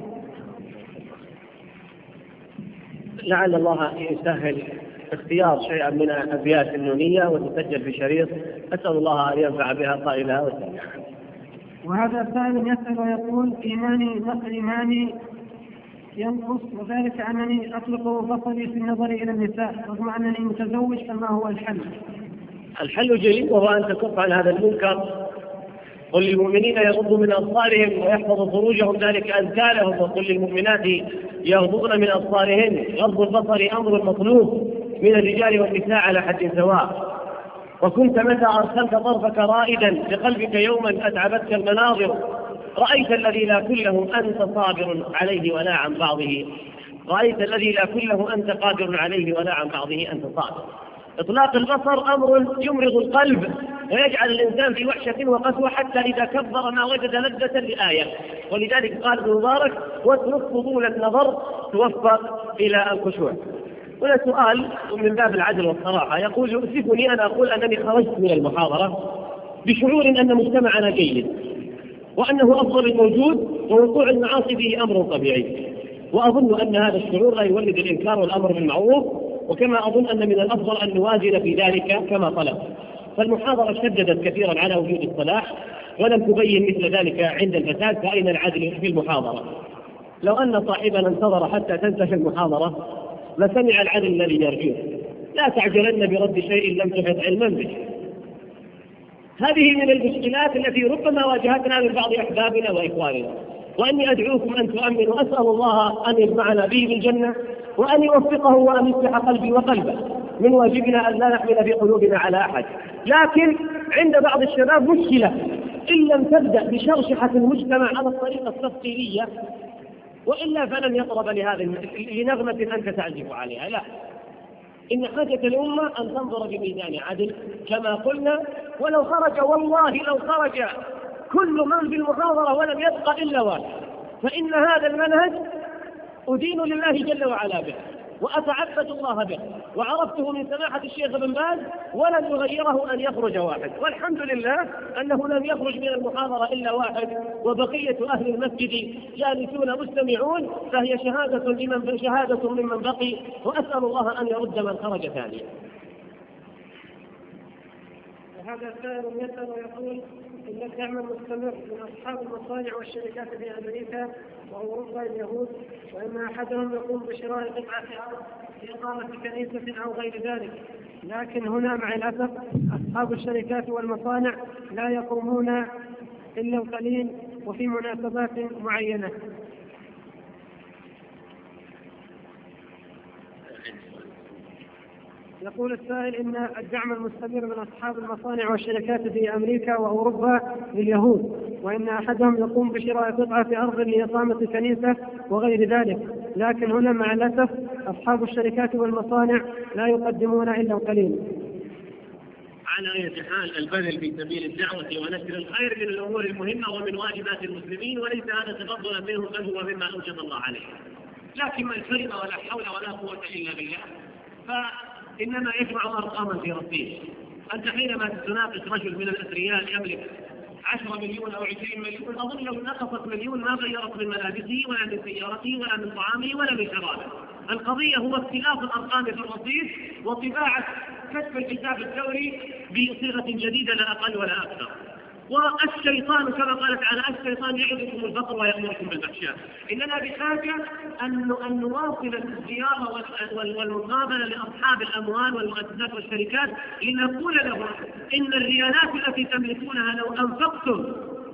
لعل الله يسهل اختيار شيئا من أبيات النونية وتسجل في شريط، أسأل الله أن ينفع بها قائلها وسمعها. وهذا سائل يسأل ويقول: إيماني ينقص، وذلك أنني أطلق بصري في النظر إلى النساء رغم أنني متزوج، فما هو الحل؟ الحل جيد، وهو أن تكف عن هذا المنكر. قل للمؤمنين يغضوا من أبصارهم ويحفظوا فروجهم، ذلك أزكى لهم. وقل للمؤمنات يغضضن من أبصارهن. غض البصر أمر مطلوب من الرجال والنساء على حد سواء. وكنت متى أرسلت طرفك رائدا بقلبك يوما أتعبتك المناظر، رأيت الذي لا كله أنت صابر عليه ولا عن بعضه، رأيت الذي لا كله أنت قادر عليه ولا عن بعضه أنت صابر. إطلاق البصر أمر يمرض القلب ويجعل الإنسان في وحشة وقسوة حتى إذا كبر ما وجد لذة لآية. ولذلك قال ابن مبارك: واترك فضول النظر توفق إلى الخشوع. هنا سؤال من باب العدل والصراحة، يقول: يؤسفني أن أقول أنني خرجت من المحاضرة بشعور أن مجتمعنا جيد وأنه أفضل الموجود ووقوع المعاصي فيه أمر طبيعي، وأظن أن هذا الشعور لا يولد الإنكار والأمر بالمعروف، وكما أظن أن من الأفضل أن نوازن في ذلك كما طلب. فالمحاضرة شددت كثيرا على وجود الصلاح ولم تبين مثل ذلك عند الفساد، فأين العدل في المحاضرة؟ لو أن صاحبنا انتظر حتى تنتهي المحاضرة لسمع العدل الذي يرجوه. لا تعجلن برد شيء لم تحط علما به. هذه من المشكلات التي ربما واجهتنا من بعض أحبابنا وإخواننا، وأني أدعوكم أن تؤمنوا. أسأل الله أن يجمعنا به بالجنة وأن يوفقه وأن يصلح قلبي وقلبه. من واجبنا أن لا نحمل في قلوبنا على أحد، لكن عند بعض الشباب مشكلة إن لم تبدأ بشرشحة المجتمع على الطريقة التفصيلية، وإلا فلن يطرب لنغمة أنت تعزف عليها. لا، إن حاجة الأمة أن تنظر بميزان عدل كما قلنا. ولو خرج، والله لو خرج كل من في المحاضرة ولم يبقى إلا واحد، فإن هذا المنهج أدين لله جل وعلا به وأتعبد الله به، وعرفته من سماحة الشيخ ابن باز ولن يغيره أن يخرج واحد، والحمد لله أنه لم يخرج من المحاضرة إلا واحد، وبقية أهل المسجد جالسون مستمعون، فهي شهادة ممن بقي، وأسأل الله أن يرد من خرج ثانيا. وهذا سائل يسأل ويقول: إن الدعم المستمر من أصحاب المصانع والشركات في أمريكا وأوروبا اليهود، وإن أحدهم يقوم بشراء قطعة أرض لإقامة كنيسة أو غير ذلك، لكن هنا مع الأسف أصحاب الشركات والمصانع لا يقومون إلا القليل وفي مناسبات معينة. يقول السائل: إن الدعم المستمر من أصحاب المصانع والشركات في أمريكا وأوروبا لليهود، وإن أحدهم يقوم بشراء قطعة أرض لإقامة كنيسة وغير ذلك، لكن هنا مع الأسف أصحاب الشركات والمصانع لا يقدمون إلا القليل. على أي حال البذل في سبيل الدعوة ونشر الخير من الأمور المهمة ومن واجبات المسلمين، وليس هذا تفضلا منهم بل هو مما أوجب الله عليه. لكن من فرض ولا حول ولا قوة إلا بالله فإنما يجمع أرقاما في رصيد. أنت حينما تناقش رجل من الأثرياء يملك 10 مليون أو 20 مليون، أظن لو نقصت مليون ما غيرت من ملابسه ولا من سيارته ولا من طعامه ولا من شرابه. القضية هو اختلاف الأرقام في الرصيد وطباعة كشف الحساب الدوري بصيغة جديدة لا أقل ولا أكثر. والشيطان كما قال تعالى: الشيطان يعدكم الفقر ويأمركم بالفحشاء. إننا بحاجة أن نواصل الزيارة والمقابلة لأصحاب الأموال والمؤسسات والشركات لنقول لهم إن الريالات التي تملكونها لو أنفقتم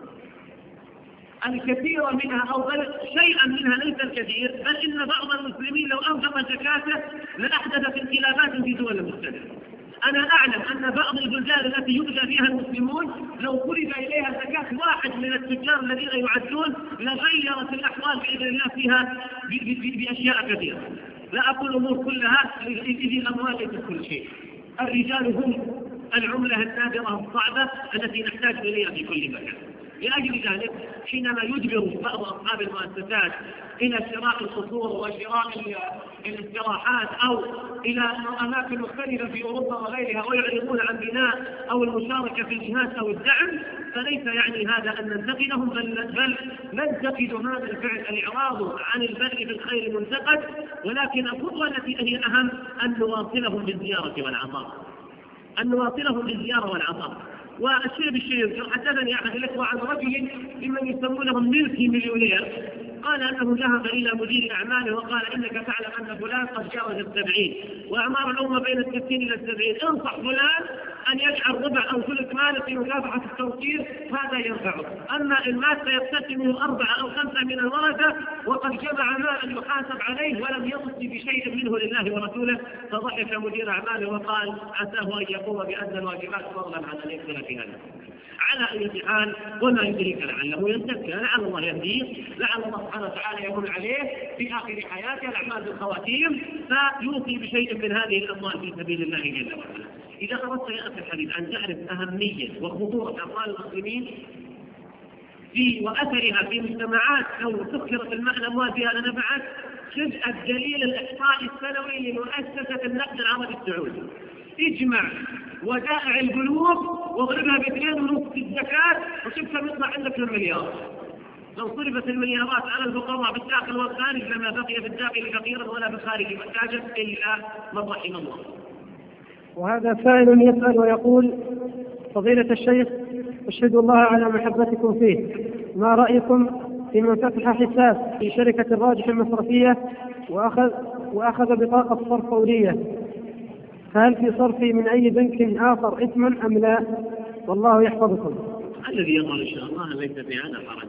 الكثير منها أو بل شيئا منها ليس الكثير، بل إن بعض المسلمين لو أنفق زكاته لأحدثت انقلابات في دول مختلفة. أنا أعلم أن بعض البلدان التي يؤذى فيها المسلمون لو فرض إليها زكاة واحد من التجار الذين يعدون لغيرت الأحوال بإذن الله فيها بأشياء كثيرة. لا أقول الأمور كلها، إذ الأموال ليست كل شيء. الرجال هم العملة النادرة الصعبة التي نحتاج إليها في كل مكان. لأجل ذلك حينما يجبر بعض أصحاب المؤسسات إلى شراء القصور وشراء الاستراحات أو إلى أماكن مختلفة في أوروبا وغيرها ويعرضون عن بناء أو المشاركة في الجهاد أو الدعم، فليس يعني هذا أن ننتقدهم، بل ننتقد هذا الفعل. الإعراض عن البذل في الخير منتقد، ولكن الخطوة التي هي الأهم أن نواصلهم بالزيارة والعطاء. والشيء بالشيء حدثني أحد الإخوة عن رجل ممن يسمونهم ملكي مليونير، قال أنه ذهب إلى مدير أعماله وقال: إنك تعلم أن فلان قد جاوز 70 وأعمار الأمة بين 60 إلى 70، انصح فلان أن يجعل ربع أو ثلث ماله في مكافحة التوقير هذا ينفعه. أما المال سيقتسمه 4 أو 5 من الورثة وقد جمع مالا يحاسب عليه ولم يوصي بشيء منه لله ورسوله، فضحك مدير أعماله وقال عساه أن يقوم بأدنى الواجبات فضلا عن أن يكثر في هذا. على أي حال وما يدريك لعله يزكى، لعل الله يهديه، لعل الله سبحانه وتعالى يمن عليه في آخر حياته الأعمال بالخواتيم فيوصي بشيء من هذه الأموال في سبيل الله جل وعلا. إذا أردت يا أخي الحبيب أن تعرف أهمية وخطورة أموال المسلمين وأثرها في مجتمعات لو سكرت الأموال فيها لنفعت، خذ الدليل الإحصائي السنوي لمؤسسة النقد العربي السعودي. اجمع ودائع البنوك واضربها ب2.5 الزكاة وشوف كم يطلع عندك المليار. لو صرفت المليارات على الفقراء بالداخل والخارج لما بقي في الداخل فقيرا ولا بالخارج محتاجا إلا من رحم الله. وهذا سائل يسأل ويقول: فضيلة الشيخ، أشهد الله على محبتكم فيه، ما رأيكم في من فتح حساب في شركة الراجح المصرفية وأخذ بطاقة صرف فورية، فهل في صرفي من أي بنك آخر إثم أم لا؟ والله يحفظكم. الذي يظهر إن شاء الله ليس في هذا حرج.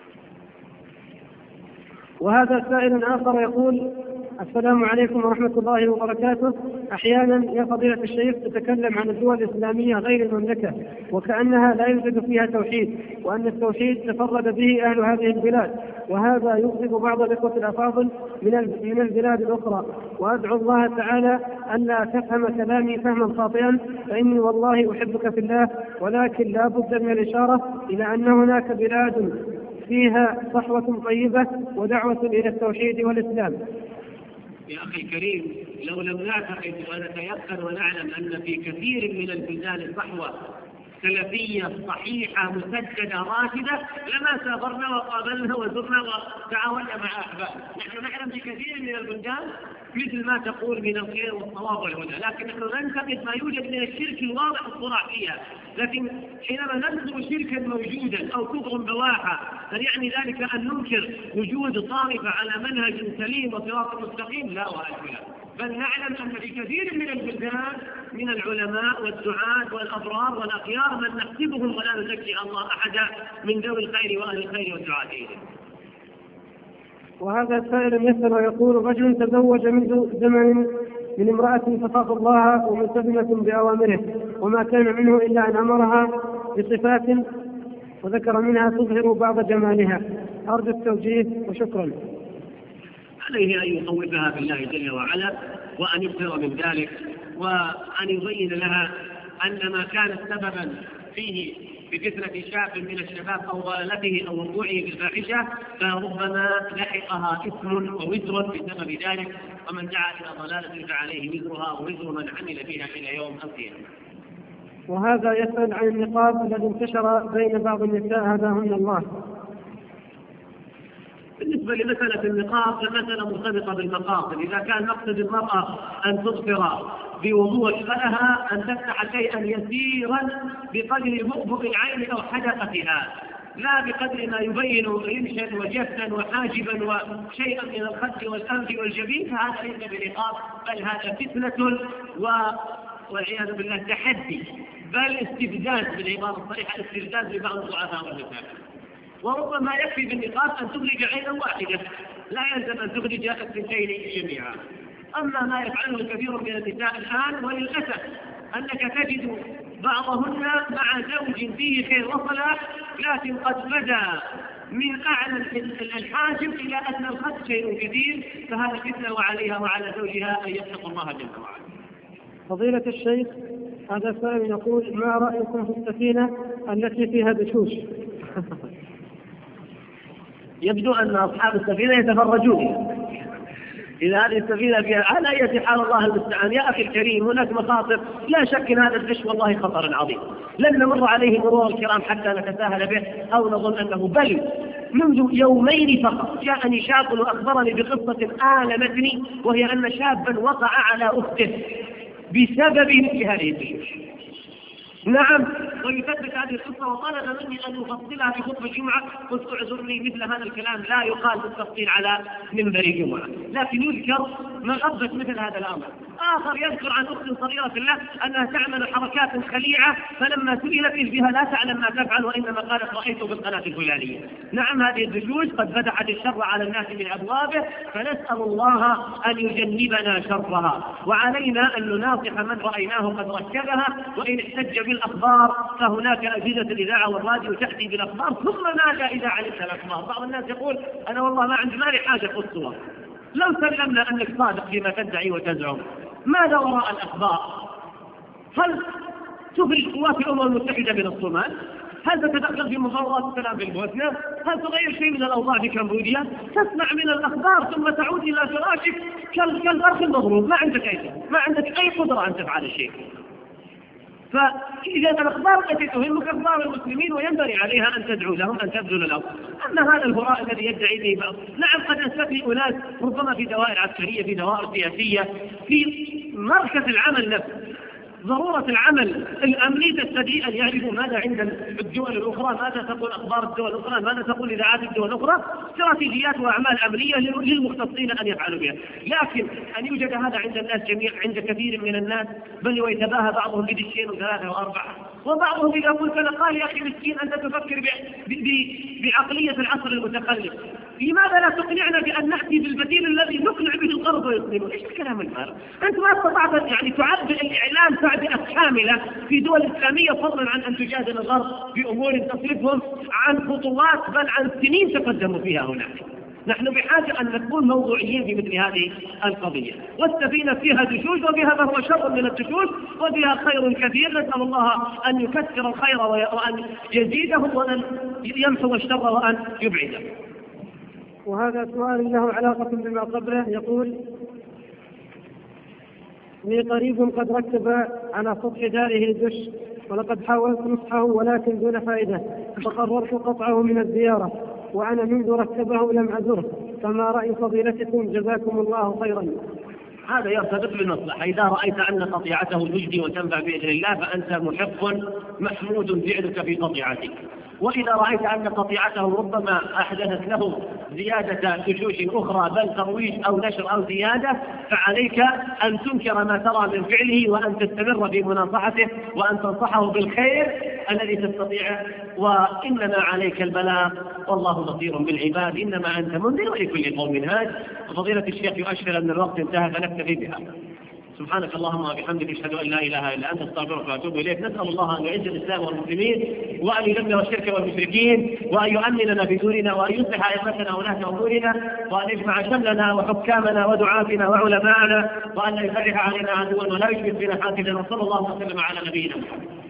وهذا سائل آخر يقول: السلام عليكم ورحمة الله وبركاته. أحيانا يا فضيلة الشيخ تتكلم عن الدول الإسلامية غير المملكة وكأنها لا يوجد فيها توحيد، وأن التوحيد تفرد به أهل هذه البلاد، وهذا يغضب بعض الإخوة الأفاضل من البلاد الأخرى، وأدعو الله تعالى ألا تفهم كلامي فهما خاطئا، فإني والله أحبك في الله، ولكن لا بد من الإشارة إلى أن هناك بلاد فيها صحوة طيبة ودعوة إلى التوحيد والإسلام. يا أخي الكريم، لو لم نعتقد ونتيقن ونعلم أن في كثير من البلدان صحوة سلفية صحيحة مسجدة راشدة لما سافرنا وقابلنا وزرنا وتعاوننا مع أحبابنا. نحن نعلم في كثير من البلدان مثل ما تقول من الخير والصواب والهدى، لكن نحن ننتقد ما يوجد من الشرك الواضح الصراع فيها. لكن حينما ننظر شركا موجودا أو كفر بواحة هل يعني ذلك أن ننكر وجود طائفة على منهج سليم وصراط مستقيم؟ لا وأجل، بل نعلم أن في كثير من البلدان من العلماء والدعاة والأبرار والأخيار من نحسبهم ولا نزكي الله أحدا من ذوي الخير وأهل الخير والدعاة إليه. وهذا سائل يسأل ويقول: رجل تزوج منذ زمن من امرأة فخاف الله وملتزمة بأوامره، وما كان منه إلا أن أمرها بصفات وذكر منها تظهر بعض جمالها، أرجو التوجيه وشكرا. عليه أن يخوفها بالله جل وعلا وأن يكثر من ذلك، وأن يبين لها أن ما كان سببا فيه بفتنة شاب من الشباب أو ضلالته أو وقوعه في الفاحشة فربما لحقها إثم ووزر بسبب ذلك، ومن دعا إلى ضلالة فعليه وزرها ووزر من عمل بها إلى يوم القيامة. وهذا يسأل عن النقاب الذي انتشر بين بعض النساء، هداهن الله. بالنسبة لمسألة النقاب فمسألة مرتبطة بالمقاصد. إذا كان مقصد المرأة أن تظهر بوضوح فلها أن تفتح شيئا يسيرا بقدر بؤبؤ العين أو حدقتها، لا بقدر ما يبين رمشا وجفنا وحاجبا وشيئا من الخد والأنف والجبين، فهذا ليس بنقاب، بل هذا فتنة والعياذ بالله تحدي، بل استبداد بالعبارة الصحيحة، استبداد لبعض الضعفاء والنساء. وربما يكفي بالنقاب أن تخرج عينا واحدة، لا يلزم أن تخرج الثنتين جميعا. أما ما يفعله الكثير من النساء الآن وللأسف أنك تجد بعضهن مع زوج فيه خير وصلاح، لكن قد بدا من أعلى الحاجب إلى أن الخد شيء كثير، فهذا فتنة وعليها وعلى زوجها أن يتقوا الله جل وعلا. فضيلة الشيخ، هذا سائل يقول: ما رأيكم في السفينة التي فيها دشوش؟ يبدو أن أصحاب السفينة يتفرجون إذا هذه السفينة فيها على أي حال، الله المستعان. يا أخي الكريم، هناك مخاطر لا شك أن هذا الدش والله خطر عظيم، لن نمر عليه مرور الكرام حتى نتساهل به أو نظن أنه، بل منذ يومين فقط جاءني شاب وأخبرني بقصة آلمتني، وهي أن شابا وقع على أخته بسبب مثل هذه الدشوش. نعم، ويثبت هذه القصة وطلب مني أن أفصلها في خطبة الجمعة. قلت اعذرني، مثل هذا الكلام لا يقال بالتفصيل على منبر الجمعة، لكن يذكر مغبة مثل هذا الأمر. آخر يذكر عن أخت صغيرة له أنها تعمل حركات خليعة، فلما سئلت إيش بها لا تعلم ما تفعل، وإنما قالت رأيته بالقناة الفلانية. نعم، هذه الدجوج قد فتحت الشر على الناس من أبوابه، فنسأل الله أن يجنبنا شرها، وعلينا أن نناصح من رأيناه قد ركبها. وإن احتج بالأخبار فهناك أجهزة الإذاعة والراديو تأتي بالأخبار، ثم ماذا إذا علمت الأخبار؟ بعض الناس يقول أنا والله ما عندي مالي حاجة في الصور. لو سلمنا أنك صادق فيما تدعي وتزعم، ماذا وراء الأخبار؟ هل تخرج قوات الأمم المتحدة من الصومال؟ هل تتدخل في مفاوضات السلام في البوسنة؟ هل تغير شيء من الأوضاع في كمبوديا؟ تسمع من الأخبار ثم تعود إلى فراشك كالفرخ المضروب، ما عندك أي قدرة أن تفعل شيء. فإذا الأخبار التي تهمك أخبار المسلمين وينبغي عليها أن تدعو لهم، أن تبذل لهم. أما هذا الهراء الذي يدعي به بعض، نعم قد نستثني أناس ربما في دوائر عسكرية، في دوائر سياسية، في مركز العمل نفسه. ضرورة العمل الأمني تستطيع أن يعرفوا ماذا عند الدول الأخرى، ماذا تقول أخبار الدول الأخرى، ماذا تقول إذاعات الدول الأخرى، استراتيجيات وأعمال أمنية للمختصين أن يفعلوا بها. لكن أن يوجد هذا عند الناس جميعا، عند كثير من الناس، بل ويتباهى بعضهم بدشين وثلاثة وأربعة، وبعضهم إذا قلت له قال يا أخي مسكين أنت تفكر بعقلية العصر المتقلب، لماذا لا تقنعنا بأن نأتي بالبديل الذي نقنع به الغرب ويسلمون؟ إيش الكلام الفارغ؟ أنت ما استطعت يعني تعبئ الإعلام تعبئة كاملة في دول إسلامية، فضلا عن أن تجادل الغرب بأمور تصرفهم عن خطوات بل عن سنين تقدموا فيها هناك. نحن بحاجة أن نكون موضوعيين في مثل هذه القضية. والسفينة فيها دشوش وفيها ما هو شر من الدشوش وفيها خير كثير، نسأل الله أن يكثر الخير وأن يزيده وأن يمحو الشر وأن يبعده. وهذا سؤال له علاقة بما قبله، يقول لي قريب قد ركب على سطح داره دش، ولقد حاولت نصحه ولكن دون فائدة، فقررت قطعه من الزيارة، وأنا منذ ركبه لم أزره، فما رأي فضيلتكم جزاكم الله خيرا؟ هذا يرتبط بالمصلحة. إذا رأيت أن قطيعته تجدي وتنفع بإذن الله فأنت محق محمود فعلك في قطيعتك، وإذا رأيت أن قطيعته ربما أحدثت له زيادة دشوش أخرى بل ترويج أو نشر أو زيادة، فعليك أن تنكر ما ترى من فعله وأن تستمر في مناصحته وأن تنصحه بالخير الذي تستطيعه، وإنما عليك البلاغ والله بصير بالعباد، إنما أنت منذر ولكل قوم هاد. وفضيلة الشيخ يؤشر أن الوقت انتهى فنكتفي بها. سبحانك اللهم وبحمدك أشهد أن لا إله إلا أنت أستغفرك وأتوب إليك. نسأل الله أن يعز الإسلام والمسلمين وأن يدمر الشرك والمشركين وأن يؤمننا في دورنا وأن يصلح أئمتنا وولاة أمورنا وأن يجمع شملنا وحكامنا ودعاتنا وعلماءنا وأن لا يفتح علينا عدوا ولا يشمت بنا حاسدا. وصلى الله وسلم على نبينا محمد.